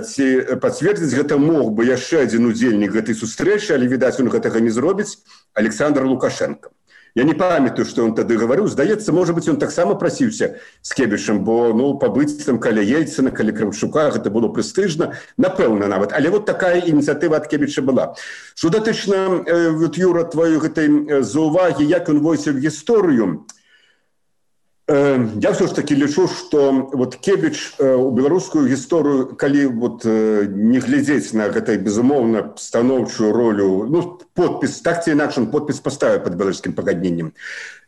гэта мог бы яшчэ один удзельнік гэтай сустрэчы, але, відаць, он гэтага не зробіць, Александр Лукашенко. Я не памятаю, что он тады гаварыў. Здаецца, может быть, он таксама прасіўся з Кебічам, бо, ну, пабыць там каля Ельцына, каля Кравчука, гэта было прэстыжна, напэўна нават. Але вот такая ініцыятыва ад Кебіча была. Што датычна, вот, Юра, твоей гэтай заўвагі, як ён войся в гісторыю, я все ж таки лічу, что вот Кебіч у беларускую гісторыю, калі вот не глядзець на гэтай, безумоўна, станоўчую ролю, ну, подпіс, так ці інакш, он подпіс паставіў пад беларускім пагадненнем.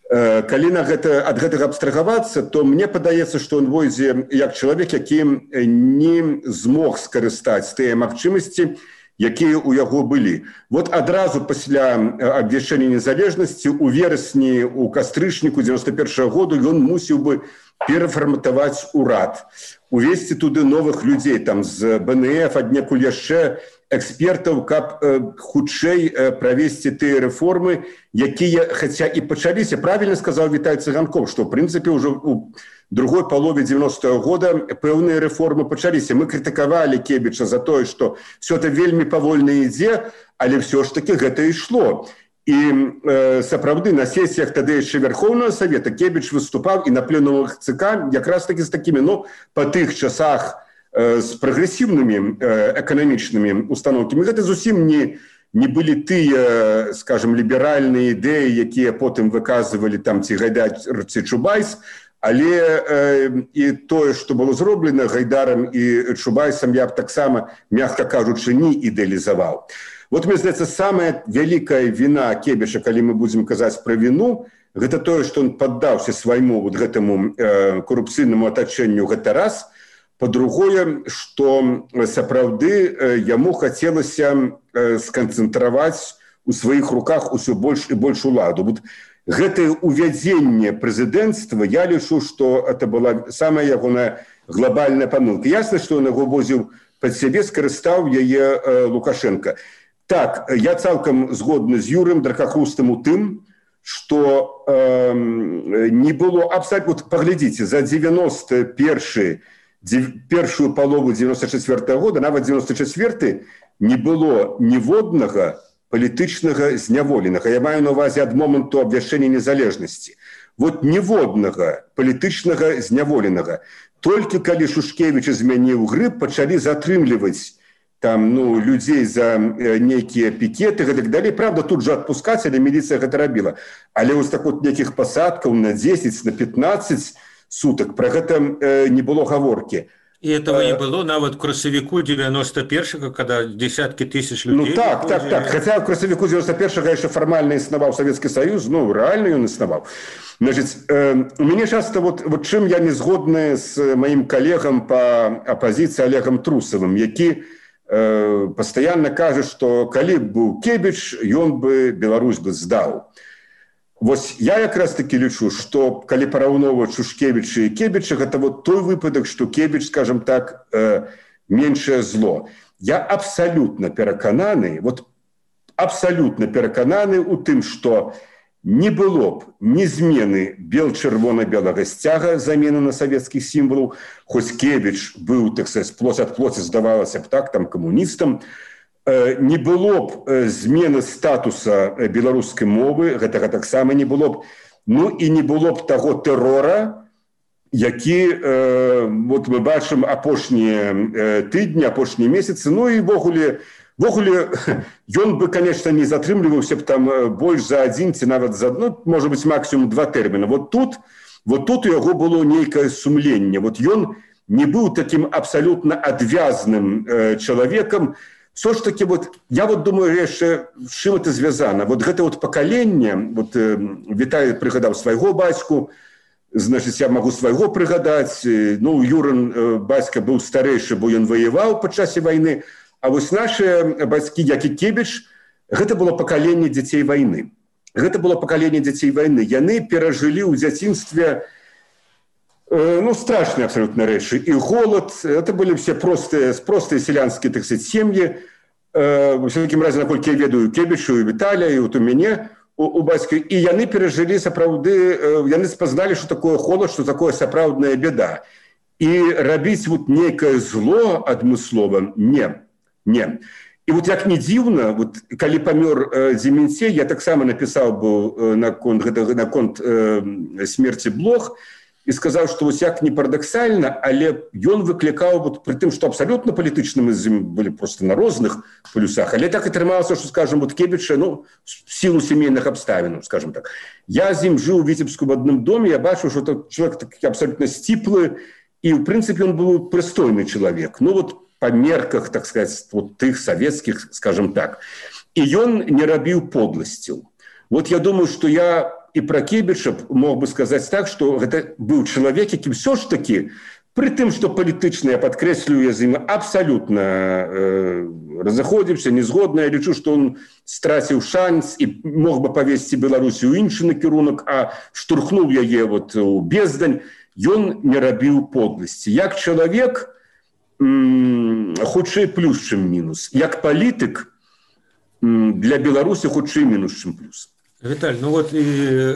калі ад гэтага абстрагавацца, то мне падаецца, што ён войдзе як чалавек, які не змог скарыстаць тыя магчымасці, якія ў яго былі. Вот адразу пасля абвяшчэння незалежнасці у верасні, у кастрычніку 91-го году ён мусіў бы перафарматаваць урад, увесці туды новых людзей, там з БНФ, аднекуль яшчэ экспертаў, каб хутчэй правесці тыя рэформы, якія, хаця і пачаліся, правільна сказаў Віталь Цыганкоў, што, в прынцыпе, ўжо у другой палове 90-го года пэўныя рэформы пачаліся. Мы крытыкавалі Кебіча за тое, што все это вельмі павольна ідзе, але ўсё ж такі гэта ішло. І сапраўды на сесіях тады яшчэ Верховнага Савета Кебіч выступаў і на пленумах ЦК якраз такі з такімі, па тых часах, з прагрэсіўнымі эканамічнымі установкамі. Гэта зусім не былі тыя, скажем, ліберальныя ідэі, якія потым выказывалі там ці Гайдар, ці Чубайс, але і тое, што было зроблена Гайдарам і Чубайсам, я б таксама, мягка кажучы, не ідэалізаваў. Вот, мне здаецца, самая вялікая віна Кебіча, калі мы будзем казаць пра віну, гэта тое, што ён паддаўся свайму вот гэтаму корупцыйнаму атачэнню, гэта раз. Па-другое, што сапраўды яму хацелася сканцэнтраваць у сваіх руках усё больш і больш уладу. Вот гэтае увядзенне прэзідэнцтва, я лічу, што это была самая ягоная глобальная памылка. Ясна, што ён яго возіў пад сябе, скарыстаў яе Лукашенко. Так, я цалкам згодны з Юрым Дракахрустам у тым, што не было абсалютна... Вот паглядзіце, за 91-ю палову 94-го года, нават 94-й, не было ніводнага палітычнага зняволенага. Я маю на ўвазе ад моманту абвяшчэння незалежнасці. Вот ніводнага палітычнага зняволенага. Толькі калі Шушкевіч змяніў грыб, пачалі затрымліваць там, людзей за нейкія пікеты, гэтак далей. Правда, тут же адпускаць, але міліцыя гэта рабіла. Але вось так вот нейкіх пасадкаў на 10, на 15 суток, про гэта не было гаворкі. И этого не было нават в красавіку 91-го, когда десятки тысяч людей... Так. Хотя в красавіку 91-го яшчэ фармальна існаваў Савецкі Саюз, реально ён існаваў. Значит, у мяне часто вот чым я не згодны з маім калегам по апозіцыі Олегом Трусовым, які пастаянна кажа, што калі б быў Кебіч, ён бы Беларусь бы здаў. Вось я якраз таки лічу, што калі параўноўваць Шушкевіча і Кебіча, гэта вот той выпадак, што Кебіч, скажем так, меншае зло. Я абсалютна перакананы, у тым, што не было б ні змены бел-чырвона-белага сцяга, замены на савецкіх сімвалаў, хоць Кебіч быў, так сказаць, плоць ад плоці, здавалася б так, там камуністам, не было б змены статуса беларускай мовы, гэтага таксама не было б, і не было б таго тэрора, які вот мы бачым апошнія тыдні, апошнія месяцы, і ввогуле ён бы, конечно, не затрымліваўся б там больш за адзін ці нават за адно, можа быць, максимум 2 тэрміна. Вот тут у яго было нейкае сумленне. Вот ён не быў таким абсалютна адвязным чалавекам. Все ж таки, я думаю, яшчэ з чым это звязана. Вот гэта пакаленне, Віталь прыгадаў свайго бацьку, значит, я магу свайго прыгадаць. Юрын бацька быў старэйшы, бо ён ваяваў па часе вайны. А вось наши бацькі, як і Кебіч, гэта было пакаленне дзяцей вайны. Яны перажылі ў дзяцінстве страшные абсолютно рэчы. И голод, это были все простые селянские, так сказать, семьи. В такім разе, наколькі я ведаю, Кебічу, і Віталя, і у мяне, у бацькі. І яны перажылі сапраўды, яны спазналі, што такое холод, што такое сапраўдная беда. І рабіць нейкае зло адмыслова не. І як не дзіўна, калі памёр Дементей, я таксама напісаў быў наконт смерці блог, і сказаў, што як не парадаксальна, але ён выклікаў, пры тым, што абсалютна палітычна мы з ім былі проста на розных полюсах, але так атрымалася, што, скажем, Кебіча, в сілу сямейных абставінаў, скажем так. Я з ім жыў у Віцебску в адным доме, я бачыў, што чалавек такі абсалютна сціплы, і, ў прынцыпе, ён быў прыстойны чалавек. Па мерках, так сказаць, тых савецкіх, скажем так. І ён не рабіў подласцяў. Я думаю, што я і пра Кебіча мог бы сказаць так, што гэта быў чалавек, які ўсё ж такі, пры тым, што палітычна, я падкрэслю, я з ім абсалютна разыходзіўся, не згодна, я лічу, што он страціў шанс і мог бы павесці Беларусі ў іншы накірунак, а штурхнуў яе у бездань, ён не рабіў подласці. Як чалавек, хутчэй плюс, чым мінус. Як палітык, для Беларусі хутчэй мінус, чым плюс. Виталь, ну вот и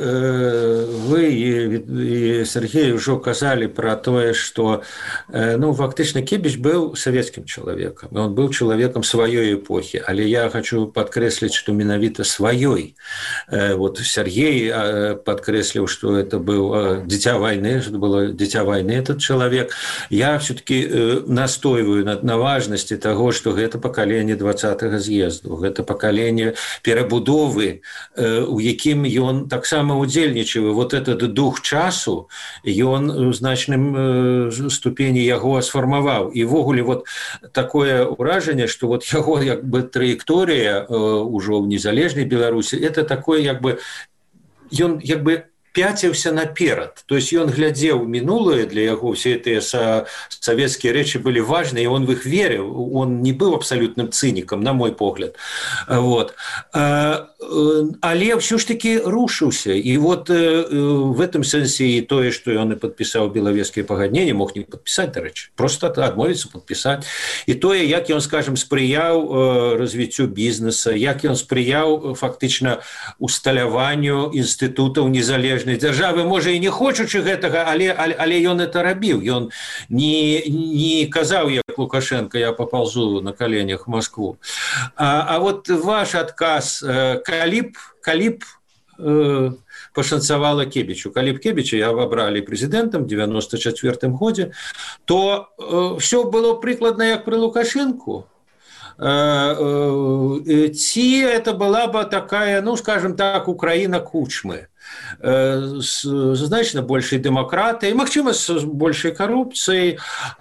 вы, и Сергей уже указали про то, что, ну, фактично Кебіч был советским человеком, он был человеком своей эпохи, але я хочу подкреслить, что менавіта своей. Вот Сергей подкреслил, что это был дитя войны, что было дитя войны этот человек. Я все-таки настаиваю на важности того, что это поколение 20-го съезду, это поколение перебудовы, у якім ён таксама удзельнічаў. Вот этот дух часу ён у значным ступені яго сфармаваў. І ввогуле вот такое ўражанне, што вот яго як бы траекторыя ўжо ў незалежнай Беларусі, это такое як бы ён як бы пяціўся наперад. То есть ён глядзеў мінулае, для яго все гэтыя савецкія рэчы былі важныя, і он в іх верыў. Он не быў абсалютным цынікам, на мой погляд. Вот. Але ўсё ж таки рушыўся. І вот в этом сэнсе і тое, што ён і падпісаў белавежскія пагадненні, мог не падпісаць, дарэчы, просто адмовіцца падпісаць. І тое, як ён, скажем, спрыяў развіццю бізнеса, як ён спрыяў фактычна усталяванню інстытутаў незалежнасці дзяржавы, можа і не хочучы гэтага, але ён это рабіў. Ён не казаў, як Лукашенко, я папаўзу на коленях в Москву. А вот ваш адказ, калі б пашанцавала Кебічу, калі б Кебіча абралі прэзідэнтам в 94 годзе, то все было прыкладна як пры Лукашенку. Ці это была бы такая, ну, скажем так, Украина Кучмы, с значно большей демократией, магчыма, с большей коррупцией,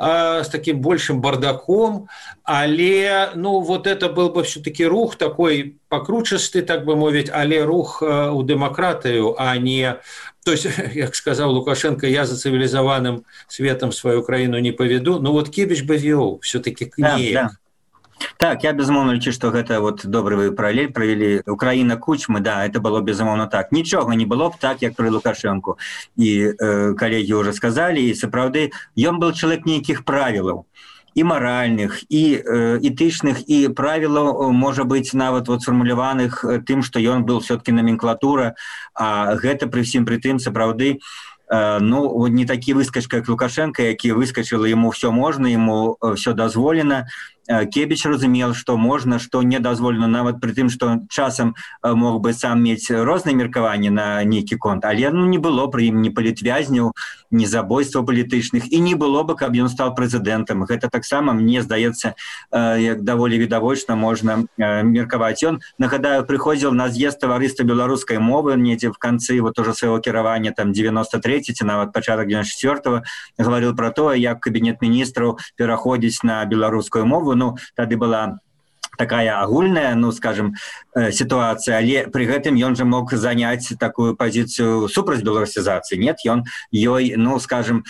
с таким большим бардаком, але, ну, вот это был бы все-таки рух такой покручистый, так бы мовить, але рух у демократию, а не... То есть, как сказал Лукашенко, я за цивилизованным светом свою краіну не поведу, но вот Кебіч бы вёў все-таки к ней. Да. Так, я безумоўна лічу, што гэта вот добры вы паралель правялі. Украіна Кучмы, да, это было безумоўна так. Нічога не было б так, як пры Лукашенку. І калегі ўжо сказалі, і сапраўды, ён был чалавек нейкіх правілаў, і маральных, і этычных, і правілаў, можа быць, нават вот сфармуляваных тым, што ён был все-таки номенклатура, а гэта пры всім пры тым сапраўды, ну, вот не такі выскачка, як Лукашенко, які выскачыла, ему все можна, ему все дазволена. Кебіч разумел, што можна, што не дазволена, нават пры тым, што часам мог бы сам мець розныя меркаванні на нейкі конт, але ну, не было пры ім ні палітвязняў, ні забойстваў палітычных, і не было бы, каб ён стаў прэзідэнтам. Гэта таксама, мне здаецца, як даволі відавочна можна меркаваць. Ён, нагадаю, прыходзіў на з'езд таварыства беларускай мовы недзе в канцы вот уже свайго кіравання, там 93 ці нават пачатак 94-го, гаварыў пра тое, як кабінет міністраў пераходзіць на беларускую мову. Ну, тады была такая агульная, ну, скажем, ситуация, але при гэтым ён же мог занять такую позицию супраць беларусізацыі. Нет, ён ёй, ну, скажем,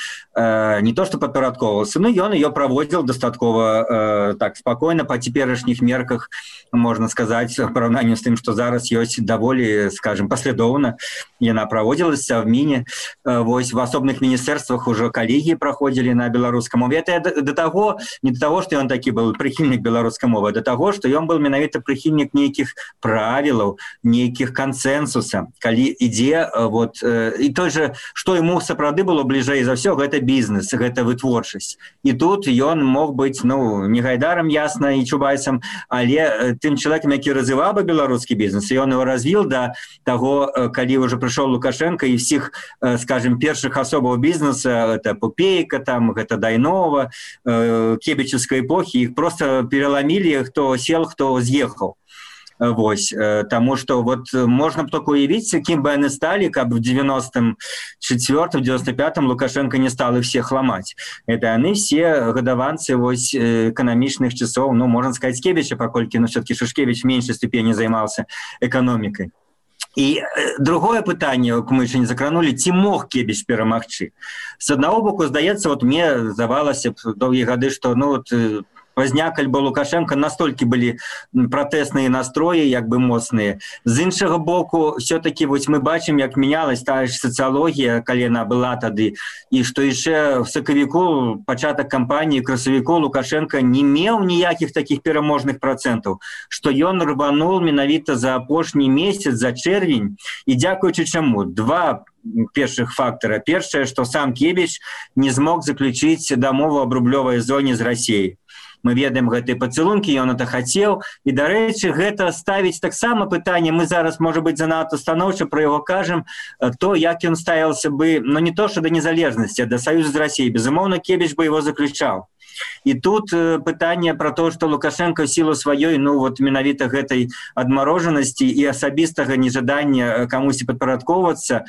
не то, что падпарадковался, но ён ее проводил достаткова так спокойно, по теперашніх мерках, можно сказать, в параўнанні с тым, что зараз ёсць даволі, скажем, паслядоўна яна праводзілася в Мине. Вось в асобных міністэрствах уже калегіі праходзілі на беларускай мове. Это до того, не до того, что ён такі был прыхільнік беларускай мовы, а до того, что ён был менавіта прыхільнік нейкіх правілаў, нейкіх кансенсуса, калі ідзе вот і той же, што ему сапраўды было бліжэй за ўсё, гэта бізнес, гэта вытворчасць. І тут ён мог быць, ну, не гайдарам, ясна, і чубайцам, але тым чалавекам, які развіваў бы беларускі бізнес, і ён его развіў да таго, калі уже прыйшоў Лукашенко і всіх, скажем, першых асобаў бізнеса, это Пупейка, там, гэта Дайнова, кебічевской эпохі, іх просто переламілі, хто сел, хто з'ехаў. Вось, таму што вот можна б только уявіць, кім бы яны сталі, каб в 94-м, 95-м Лукашенко не стал их всех ломать. Это яны все гадаванцы вось эканамічных часоў, ну, можно сказать, Кебіча, паколькі, ну, все-таки Шушкевич в меньшей степени займался экономикой. І другое пытанне, мы еще не закранули, ці мог Кебіч перамагчы. С одного боку, здаецца, вот мне здавалася доўгія гады, што Возняк альбо Лукашенко настолькі былі пратэсныя настроі, як бы моцныя. З іншага боку, все-таки вось мы бачым, як мянялась тая ж сацыялогія, калі яна была тады, і што яшчэ в сакавіку, пачатак кампаніі, красавіку Лукашенко не меў ніякіх такіх пераможных працэнтаў, што ён рванул менавіта за апошні месяц, за чэрвень, і дзякуючы чаму? Два першых фактара. Першае, што сам Кебіч не змог заключыць дамову аб рублёвай зоне з Расіяй. Мы ведаем гэтыя пацэлункі, ён это хацеў. І, дарэчы, гэта ставіць таксама пытанне, мы зараз, можа быць, занадта станоўча пра яго кажам, то, як ён ставіўся бы, не то, што да незалежнасці, а да саюзу з Расіяй. Безумоўна, Кебіч бы его заключаў. І тут пытанне пра то, што Лукашенко в сілу сваёй, менавіта гэтай адмарожанасці і асабістага нежадання камусьці падпарадкоўвацца,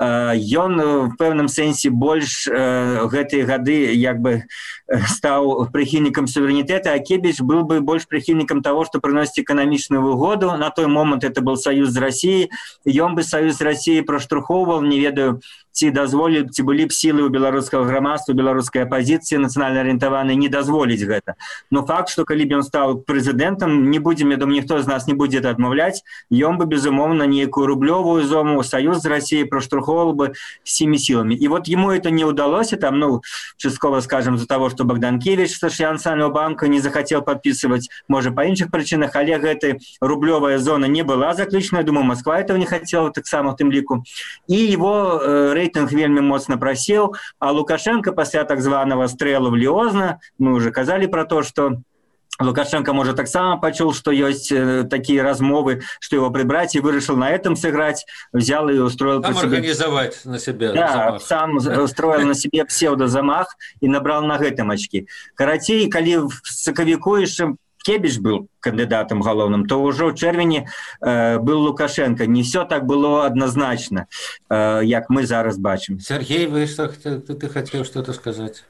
ён в пэўным сэнсе больш гэтыя гады як бы стаў прыхільнікам суверэнітэта, а Кебіч был бы больш прыхільнікам того, што прыносіць эканамічную выгоду. На той момант это был саюз з Расіяй, ён бы саюз з Расіяй праштурхоўваў, не ведаю, ці дазволілі, ці былі б сілы ў беларускага грамадства, беларускай апазіцыі нацыянальна арыентаванай не дазволіць гэта. Но факт, што калі б ён стаў прэзідэнтам, не будзем, я думаю, ніхто з нас не будзе это адмаўляць, ён бы, безумоўна, нейкую рублёвую зону, саюз з Расіяй праштурхоўваў бы всімі сіламі. І вот ему это не удалося, там, часткова, скажем, з-за того, што Богданкевич з Национального банка не захацеў падпісваць, можа, па іншых прычынах, але гэта рублёвая зона не была заключена, думаю, Москва этого не хацела, таксама в тым ліку. І его рейтинг вельмі моцна прасеў, а Лукашенко пасля так званого стрэлу в Ліозна, мы уже казалі про то, что Лукашенко, может, таксама пачуў, што ёсць такія размовы, што его прыбраць, і вырашыў на этом сыграць, взял и устроил... Сам организовать на себе замах. Сам устроил на себе псевдозамах и набрал на гэтым очки. Карацей, калі в сакавіку яшчэ Кебіч был кандидатом галоўным, то ўжо ў чэрвені был Лукашенко. Не все так было однозначно, як мы зараз бачым. Сергей, ты хотел что-то сказать?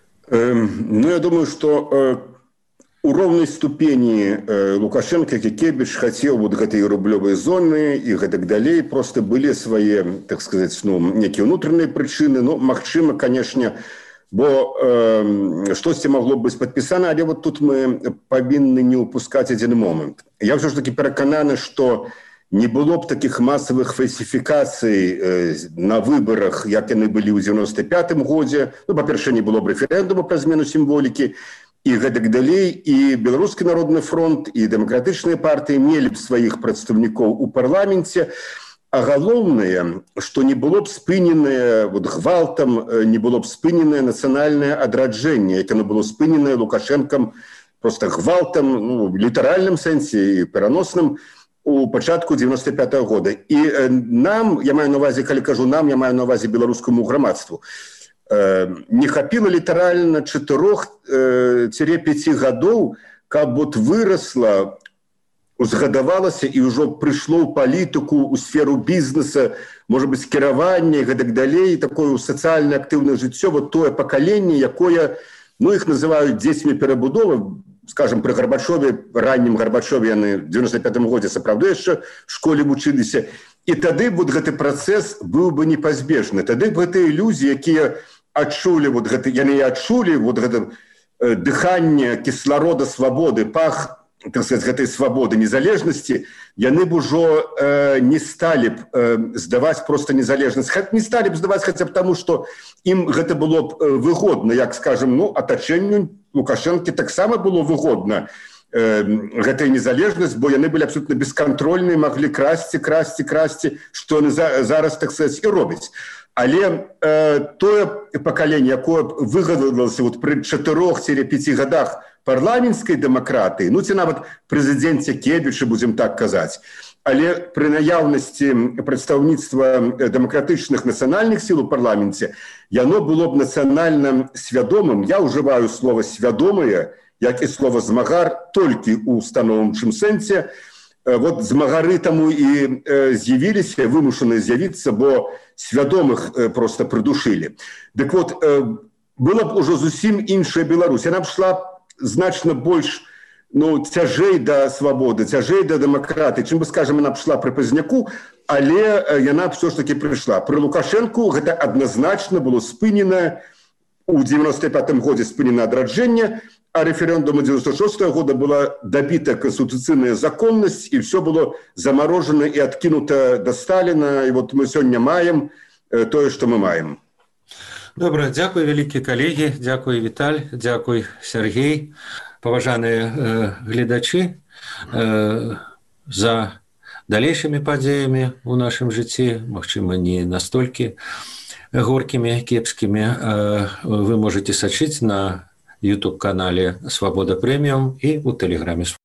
Я думаю, что у роўнай ступені Лукашенко і Кебіч хацеў вот гэтай рублёвай зоны і гэтак далей. Просто былі свае, так сказать, некія ўнутраныя прычыны. Магчыма, канешне, бо штосьці магло б быць падпісана, але вот тут мы павінны не ўпускаць адзін момант. Я ўсё ж таки перакананы, што не было б такіх масавых фальсіфікацый на выбарах, як яны былі ў 95-м годзе. Па-першае, не было б рэферэндуму пра змену сімволікі і гэтак далей. І Беларускі народны фронт, і дэмакратычныя партыі мелі б сваіх прадстаўнікоў у парламенце. А галоўнае, што не было б спыненае гвалтам, не было б спыненае нацыянальнае адраджэнне, як оно было спыненае Лукашэнкам просто гвалтам, в літаральным сэнсе і пераносным у пачатку 95-го года. І нам, я маю на увазе, калі кажу нам, я маю на увазе беларускаму грамадству, не хапіла літаральна 4-5 гадоў, каб вырасла, узгадавалася і ўжо прыйшло ў палітыку, у сферу бізнеса, можа быць, кіравання і гэтак далей, такое сацыяльна актыўнае жыццё, тое пакаленне, якое, іх называюць дзецьмі перабудовы, скажем, пры Гарбачове, раннім Гарбачове, яны в 95-м годзе сапраўды яшчэ в школе вучыліся. І тады гэты працэс быў бы непазбежны. Тады гэтыя ілюзіі, якія адчулі, яны адчулі гэта дыханне кісларода свабоды, пах, так сказать, гэтай свабоды, незалежнасці, яны б ужо не сталі б здаваць просто незалежнасць. Не сталі б здаваць хаця б таму, што ім гэта было б выгодна, як, скажем, атачэнню Лукашэнкі таксама было выгодна гэтая незалежнасць, бо яны былі абсолютно бескантрольныя, маглі красці, што яны зараз, так сказать, і робяць. Але тое пакаленне, якое выгадавалася пры 4-5 гадах парламенцкай дэмакратыі, ці нават прэзідэнце Кебіча, будзем так казаць, але пры наяўнасці прадстаўніцтва дэмакратычных нацыянальных сіл у парламенце, яно было б нацыянальна свядомым. Я ўжываю слова «свядомае», як і слова «змагар» толькі ў становчым сэнсе. Змагары таму і з'явіліся, вымушаны з'явіцца, бо свядомых просто прыдушылі. Дык была б ужо зусім іншая Беларусь. Яна б шла значна больш цяжэй да свабоды, цяжэй да дэмакратыі, чым бы, скажем, яна прыйшла пры Пазняку, але яна ўсё ж таки прыйшла. Пры Лукашэнку гэта адназначна было спынена, у 95-м годзе спынена адраджэнне, а рэферэндуму 96-го года была дабіта канстытуцыйная законнасць, і все было замарожана і адкінута да Сталіна, і вот мы сёння маем тое, што мы маем. Добра, дзякуй, вялікія калегі, дзякуй, Віталь, дзякуй, Сергей. Паважаныя гледачы, за далейшымі падзеямі ў нашым жыцці, магчыма, не настолькі горкімі, кепскімі, вы можете сачыць на YouTube-канале «Свабода Прэміум» і ў Тэлеграме